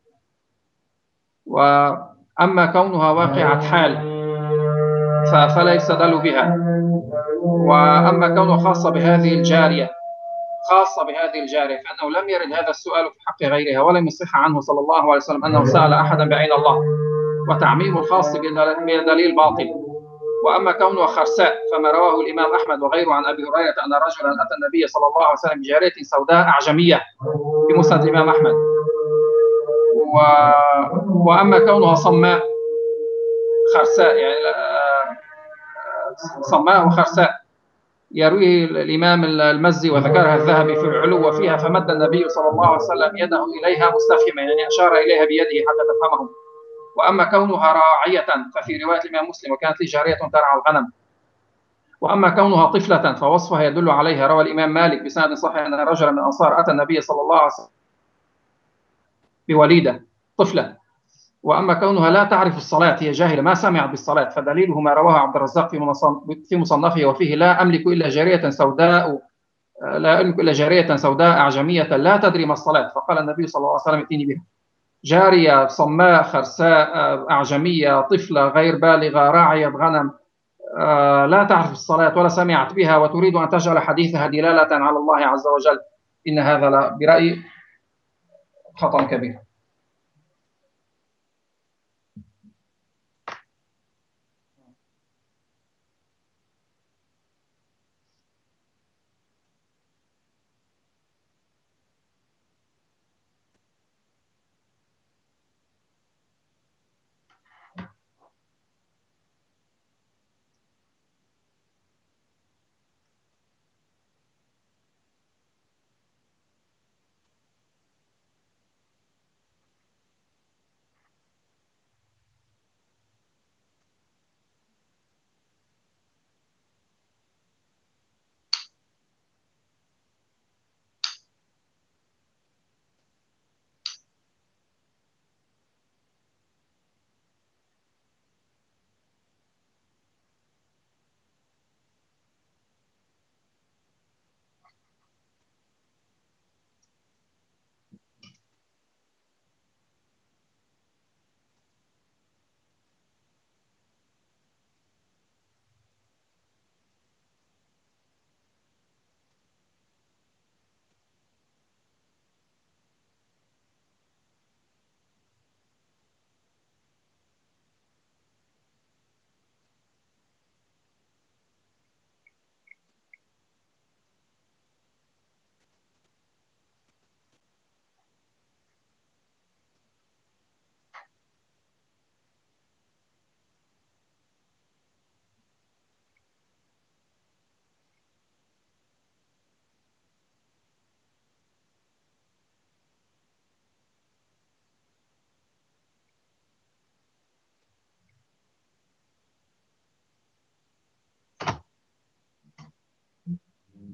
وأما كونها واقعة حال فلا يستدل بها. وأما كونه خاصة بهذه الجارية خاصة بهذه الجارية فإنه لم يرد هذا السؤال في حق غيرها، ولم يصح عنه صلى الله عليه وسلم أنه سأل أحدا بأين الله، وتعميم الخاص بدليل باطل. وأما كونه خرساء فما رواه الإمام أحمد وغيره عن أبي هريرة أن رجلا أتى النبي صلى الله عليه وسلم بجارية سوداء أعجمية في مسند الإمام أحمد. و... وأما كونها صماء خرساء، يعني صماء وخرساء، يرويه الإمام المزي وذكرها الذهبي في العلو وفيها، فمد النبي صلى الله عليه وسلم يده إليها مستفهما، يعني أشار إليها بيده حتى تفهمه. وأما كونها راعية ففي رواية الإمام مسلم وكانت لي جارية ترعى الغنم. وأما كونها طفلة فوصفها يدل عليها. روى الإمام مالك بسند صحيح أن رجلا من الأنصار أتى النبي صلى الله عليه وسلم بوليدة طفلة. وأما كونها لا تعرف الصلاة، هي جاهلة ما سمعت بالصلاة، فدليله ما رواه عبد الرزاق في مصنفه وفيه لا أملك إلا جارية سوداء لا أملك إلا جارية سوداء أعجمية لا تدري ما الصلاة، فقال النبي صلى الله عليه وسلم ائتيني بها. جارية صماء خرساء أعجمية طفلة غير بالغة راعية غنم لا تعرف الصلاة ولا سمعت بها، وتريد أن تجعل حديثها دلالة على الله عز وجل، إن هذا لا برأيي خطأ كبير.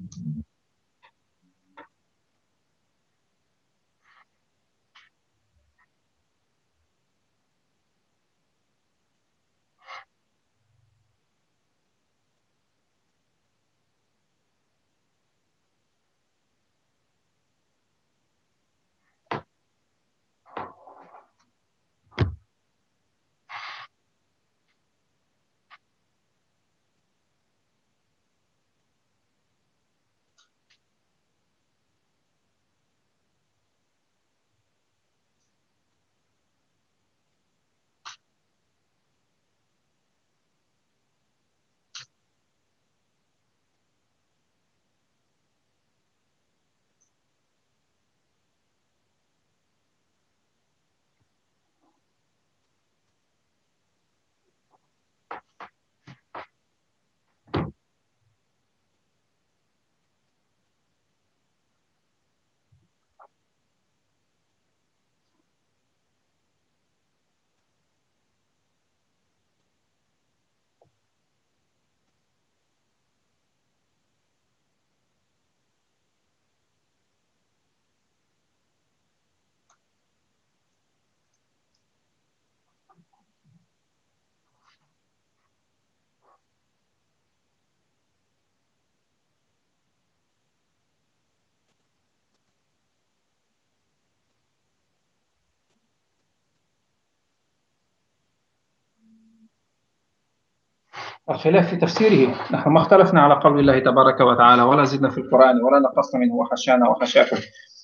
الخلاف في تفسيره. نحن ما اختلفنا على قول الله تبارك وتعالى، ولا زدنا في القرآن، ولا نقصنا منه وحشانا وحشاكم.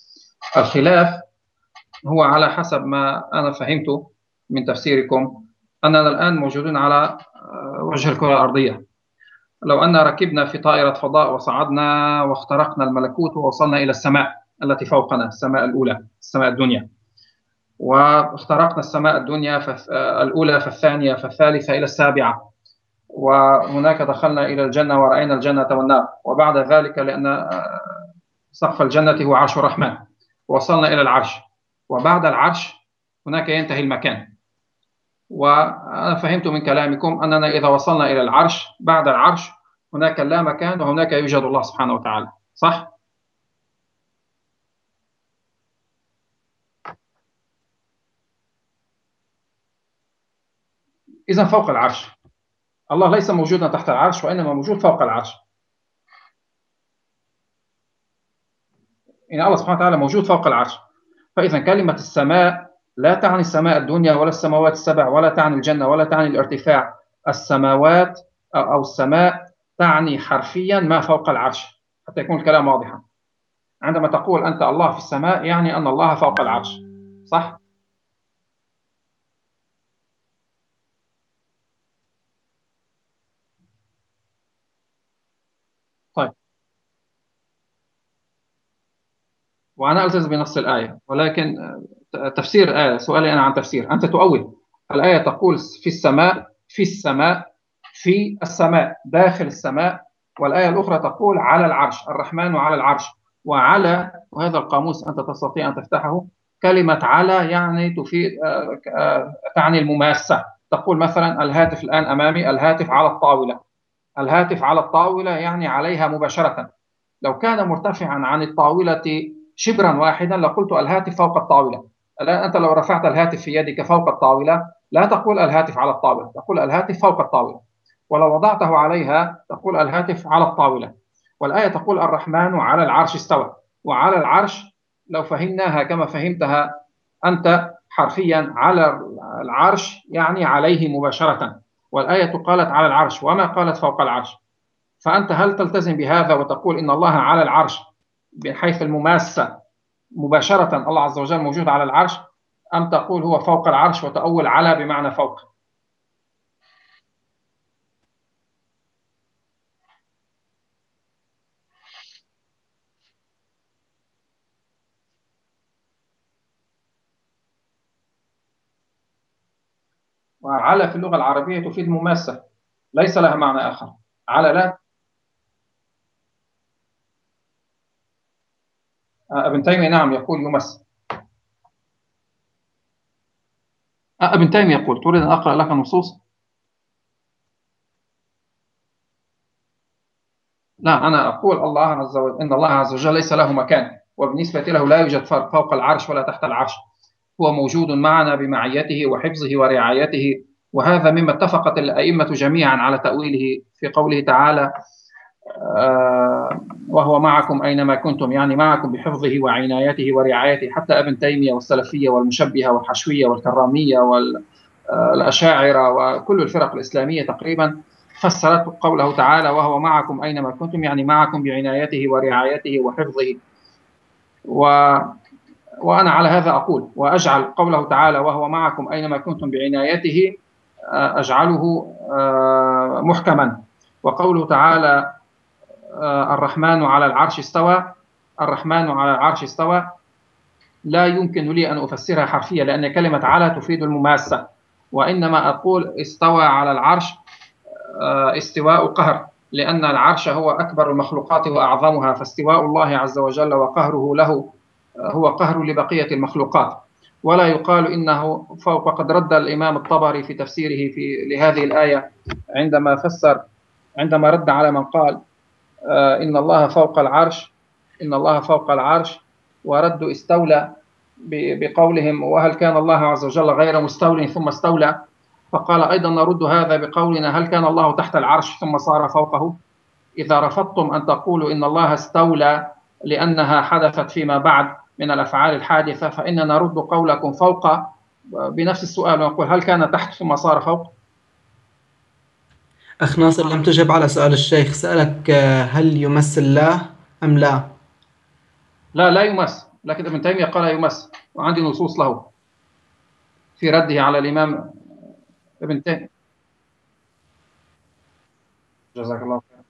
الخلاف هو على حسب ما أنا فهمته من تفسيركم، أننا الآن موجودون على وجه الكرة الأرضية. لو أن ركبنا في طائرة فضاء وصعدنا واخترقنا الملكوت ووصلنا إلى السماء التي فوقنا، السماء الأولى، السماء الدنيا، واخترقنا السماء الدنيا الأولى فالثانية فالثالثة إلى السابعة، وهناك دخلنا إلى الجنة ورأينا الجنة والنار، وبعد ذلك لأن سقف الجنة هو عرش الرحمن، وصلنا إلى العرش، وبعد العرش هناك ينتهي المكان. وأنا فهمت من كلامكم أننا إذا وصلنا إلى العرش، بعد العرش هناك لا مكان، وهناك يوجد الله سبحانه وتعالى، صح؟ إذا فوق العرش، الله ليس موجودا تحت العرش، وإنما موجود فوق العرش. إن الله سبحانه وتعالى موجود فوق العرش، فإذا كلمة السماء لا تعني السماء الدنيا ولا السماوات السبع، ولا تعني الجنة، ولا تعني الارتفاع. السماوات أو السماء تعني حرفيا ما فوق العرش، حتى يكون الكلام واضحا. عندما تقول أنت الله في السماء، يعني أن الله فوق العرش، صح؟ طيب، وأنا ألتزم بنص الآية، ولكن تفسير الآية، سؤالي أنا عن تفسير. أنت تؤول الآية، تقول في السماء، في السماء، في السماء، داخل السماء، والآية الأخرى تقول على العرش، الرحمن على العرش. وعلى، وهذا القاموس أنت تستطيع أن تفتحه، كلمة على يعني تفيد تعني المماسة. تقول مثلا الهاتف الآن أمامي، الهاتف على الطاولة، الهاتف على الطاولة يعني عليها مباشرة. لو كان مرتفعا عن الطاولة شبرا واحدا لقلت الهاتف فوق الطاولة. الآن أنت لو رفعت الهاتف في يدك فوق الطاولة لا تقول الهاتف على الطاولة، تقول الهاتف فوق الطاولة. ولو وضعته عليها تقول الهاتف على الطاولة. والآية تقول الرحمن على العرش استوى. وعلى العرش لو فهمناها كما فهمتها أنت حرفيا، على العرش يعني عليه مباشرة، والآية قالت على العرش وما قالت فوق العرش. فأنت هل تلتزم بهذا وتقول إن الله على العرش بحيث المماسة مباشرة، الله عز وجل موجود على العرش، أم تقول هو فوق العرش وتأول على بمعنى فوق؟ وعلى في اللغة العربية تفيد مماسة، ليس لها معنى آخر. على لا. ابن تيمية نعم يقول يمس. ابن تيمية يقول. تريد أن أقرأ لك النصوص؟ لا، أنا أقول الله عز وجل إن الله عز وجل ليس له مكان، وبالنسبة له لا يوجد فرق فوق العرش ولا تحت العرش، هو موجود معنا بمعيته وحفظه ورعايته. وهذا مما اتفقت الأئمة جميعا على تأويله في قوله تعالى آه وهو معكم أينما كنتم، يعني معكم بحفظه وعنايته ورعايته. حتى ابن تيمية والسلفية والمشبهة والحشوية والكرامية والأشاعرة وكل الفرق الإسلامية تقريبا فسرت قوله تعالى وهو معكم أينما كنتم، يعني معكم بعنايته ورعايته وحفظه. و وأنا على هذا أقول، وأجعل قوله تعالى وهو معكم أينما كنتم بعنايته أجعله محكما. وقوله تعالى الرحمن على العرش استوى، الرحمن على العرش استوى لا يمكن لي أن أفسرها حرفيا، لأن كلمة على تفيد المماسة، وإنما أقول استوى على العرش استواء قهر، لأن العرش هو أكبر المخلوقات وأعظمها، فاستواء الله عز وجل وقهره له هو قهر لبقية المخلوقات. ولا يقال إنه فوق. قد رد الإمام الطبري في تفسيره في لهذه الآية عندما فسر عندما رد على من قال إن الله فوق العرش إن الله فوق العرش ورد استولى بقولهم وهل كان الله عز وجل غير مستول ثم استولى، فقال أيضا نرد هذا بقولنا هل كان الله تحت العرش ثم صار فوقه؟ إذا رفضتم أن تقولوا إن الله استولى لأنها حدثت فيما بعد من الأفعال الحادثة، فإننا نرد قولكم فوق بنفس السؤال ونقول هل كان تحت ثم صار فوق؟ أخ ناصر، لم تجب على سؤال الشيخ. سألك هل يمس الله أم لا؟ لا، لا يمس، لكن ابن تيمية قال يمس، وعندي نصوص له في رده على الإمام ابن تيمية. جزاك الله خير.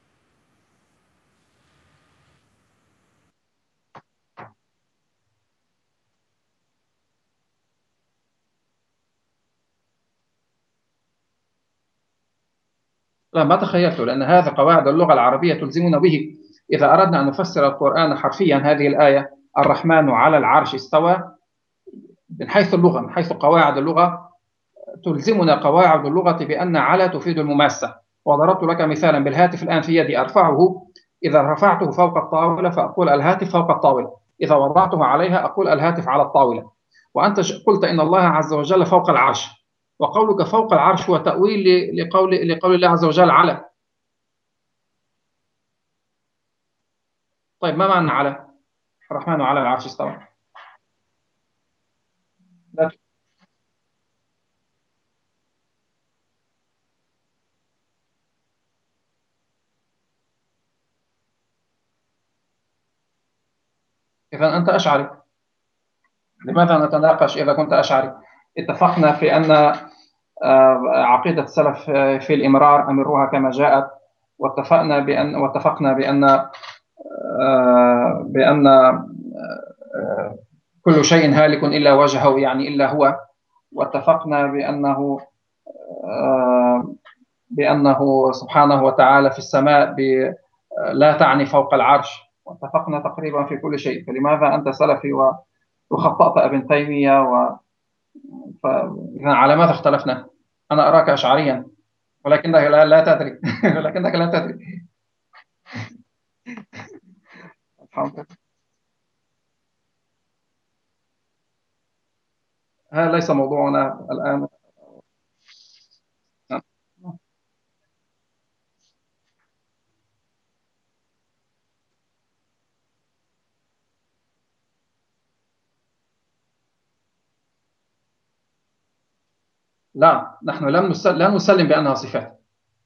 لا، ما تخيلته، لأن هذا قواعد اللغة العربية تلزمنا به. إذا أردنا أن نفسر القرآن حرفيا هذه الآية الرحمن على العرش استوى، من حيث اللغة من حيث قواعد اللغة تلزمنا قواعد اللغة بأن على تفيد المماسة. وضربت لك مثالا بالهاتف الآن في يدي، أرفعه، إذا رفعته فوق الطاولة فأقول الهاتف فوق الطاولة، إذا وضعته عليها أقول الهاتف على الطاولة. وأنت قلت إن الله عز وجل فوق العرش، وقولك فوق العرش هو تأويل لقول لقول الله عز وجل على. طيب ما معنى على؟ الرحمن على العرش استوى. إذا أنت أشعري، لماذا نتناقش إذا كنت أشعري؟ اتفقنا في أن عقيدة السلف في الإمرار أمروها كما جاءت، واتفقنا بأن واتفقنا بأن بأن كل شيء هالك إلا وجهه، يعني إلا هو. واتفقنا بأنه بأنه سبحانه وتعالى في السماء لا تعني فوق العرش، واتفقنا تقريبا في كل شيء. فلماذا أنت سلفي وخطأت ابن تيمية و... على ماذا اختلفنا؟ أنا أراك أشعريا ولكنك لا, لا تدري ولكنك لا تدري. هذا ليس موضوعنا الآن. لا، نحن لم نسلم لا نسلم بأنها صفات.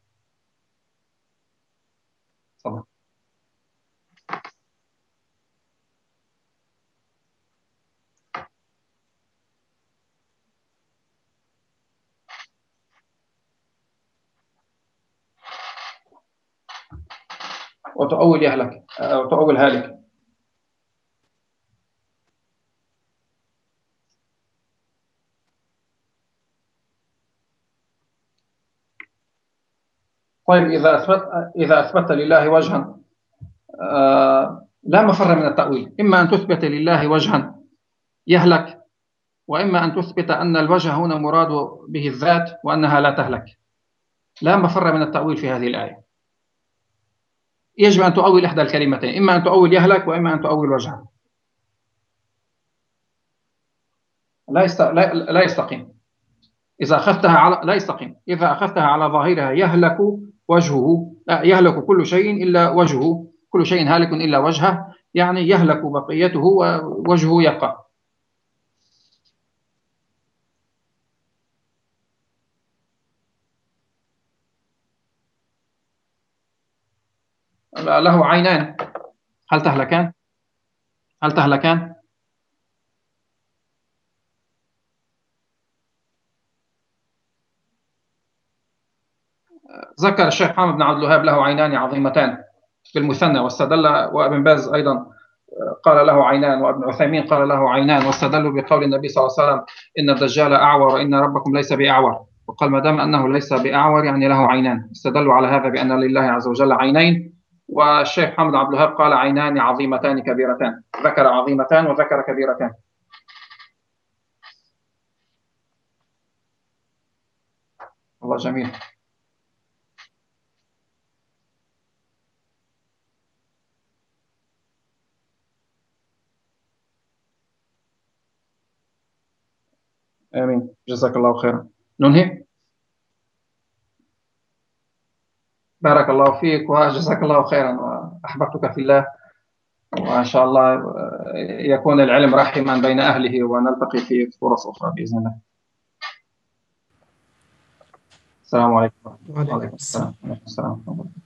صدق. وتؤول يهلك وتؤول هالك. طيب إذا أثبت إذا أثبت لله وجها آه لا مفر من التأويل، إما أن تثبت لله وجها يهلك، وإما أن تثبت أن الوجه هنا مراد به الذات وأنها لا تهلك. لا مفر من التأويل في هذه الآية. يجب أن تؤول إحدى الكلمتين، إما أن تؤول يهلك وإما أن تؤول وجهه. لا يست... لا... لا يستقيم. إذا أخذتها على لا يستقيم إذا أخذتها على ظاهرها يهلك وجهه، يهلك كل شيء إلا وجهه، كل شيء هالك إلا وجهه، يعني يهلك بقيته ووجهه يبقى. له عينان، هل تهلكان؟ هل تهلكان؟ ذكر الشيخ محمد بن عبد الوهاب له عينان عظيمتان بالمثنى، واستدل، وابن باز أيضا قال له عينان، وابن عثيمين قال له عينان، واستدلوا بقول النبي صلى الله عليه وسلم إن الدجال أعور وإن ربكم ليس بأعور، وقال ما دام أنه ليس بأعور يعني له عينان، استدلوا على هذا بأن لله عز وجل عينين. والشيخ محمد عبد الوهاب قال عينان عظيمتان كبيرتان، ذكر عظيمتان وذكر كبيرتان. الله جميل. آمين، جزاك الله خيرا. ننهي. بارك الله فيك وجزاك الله خيرا، وأحببتك في الله، وإن شاء الله يكون العلم رحما بين أهله، ونلتقي في فرص أخرى بإذن الله. السلام عليكم. وعليكم وعليكم السلام. السلام. وعليكم السلام.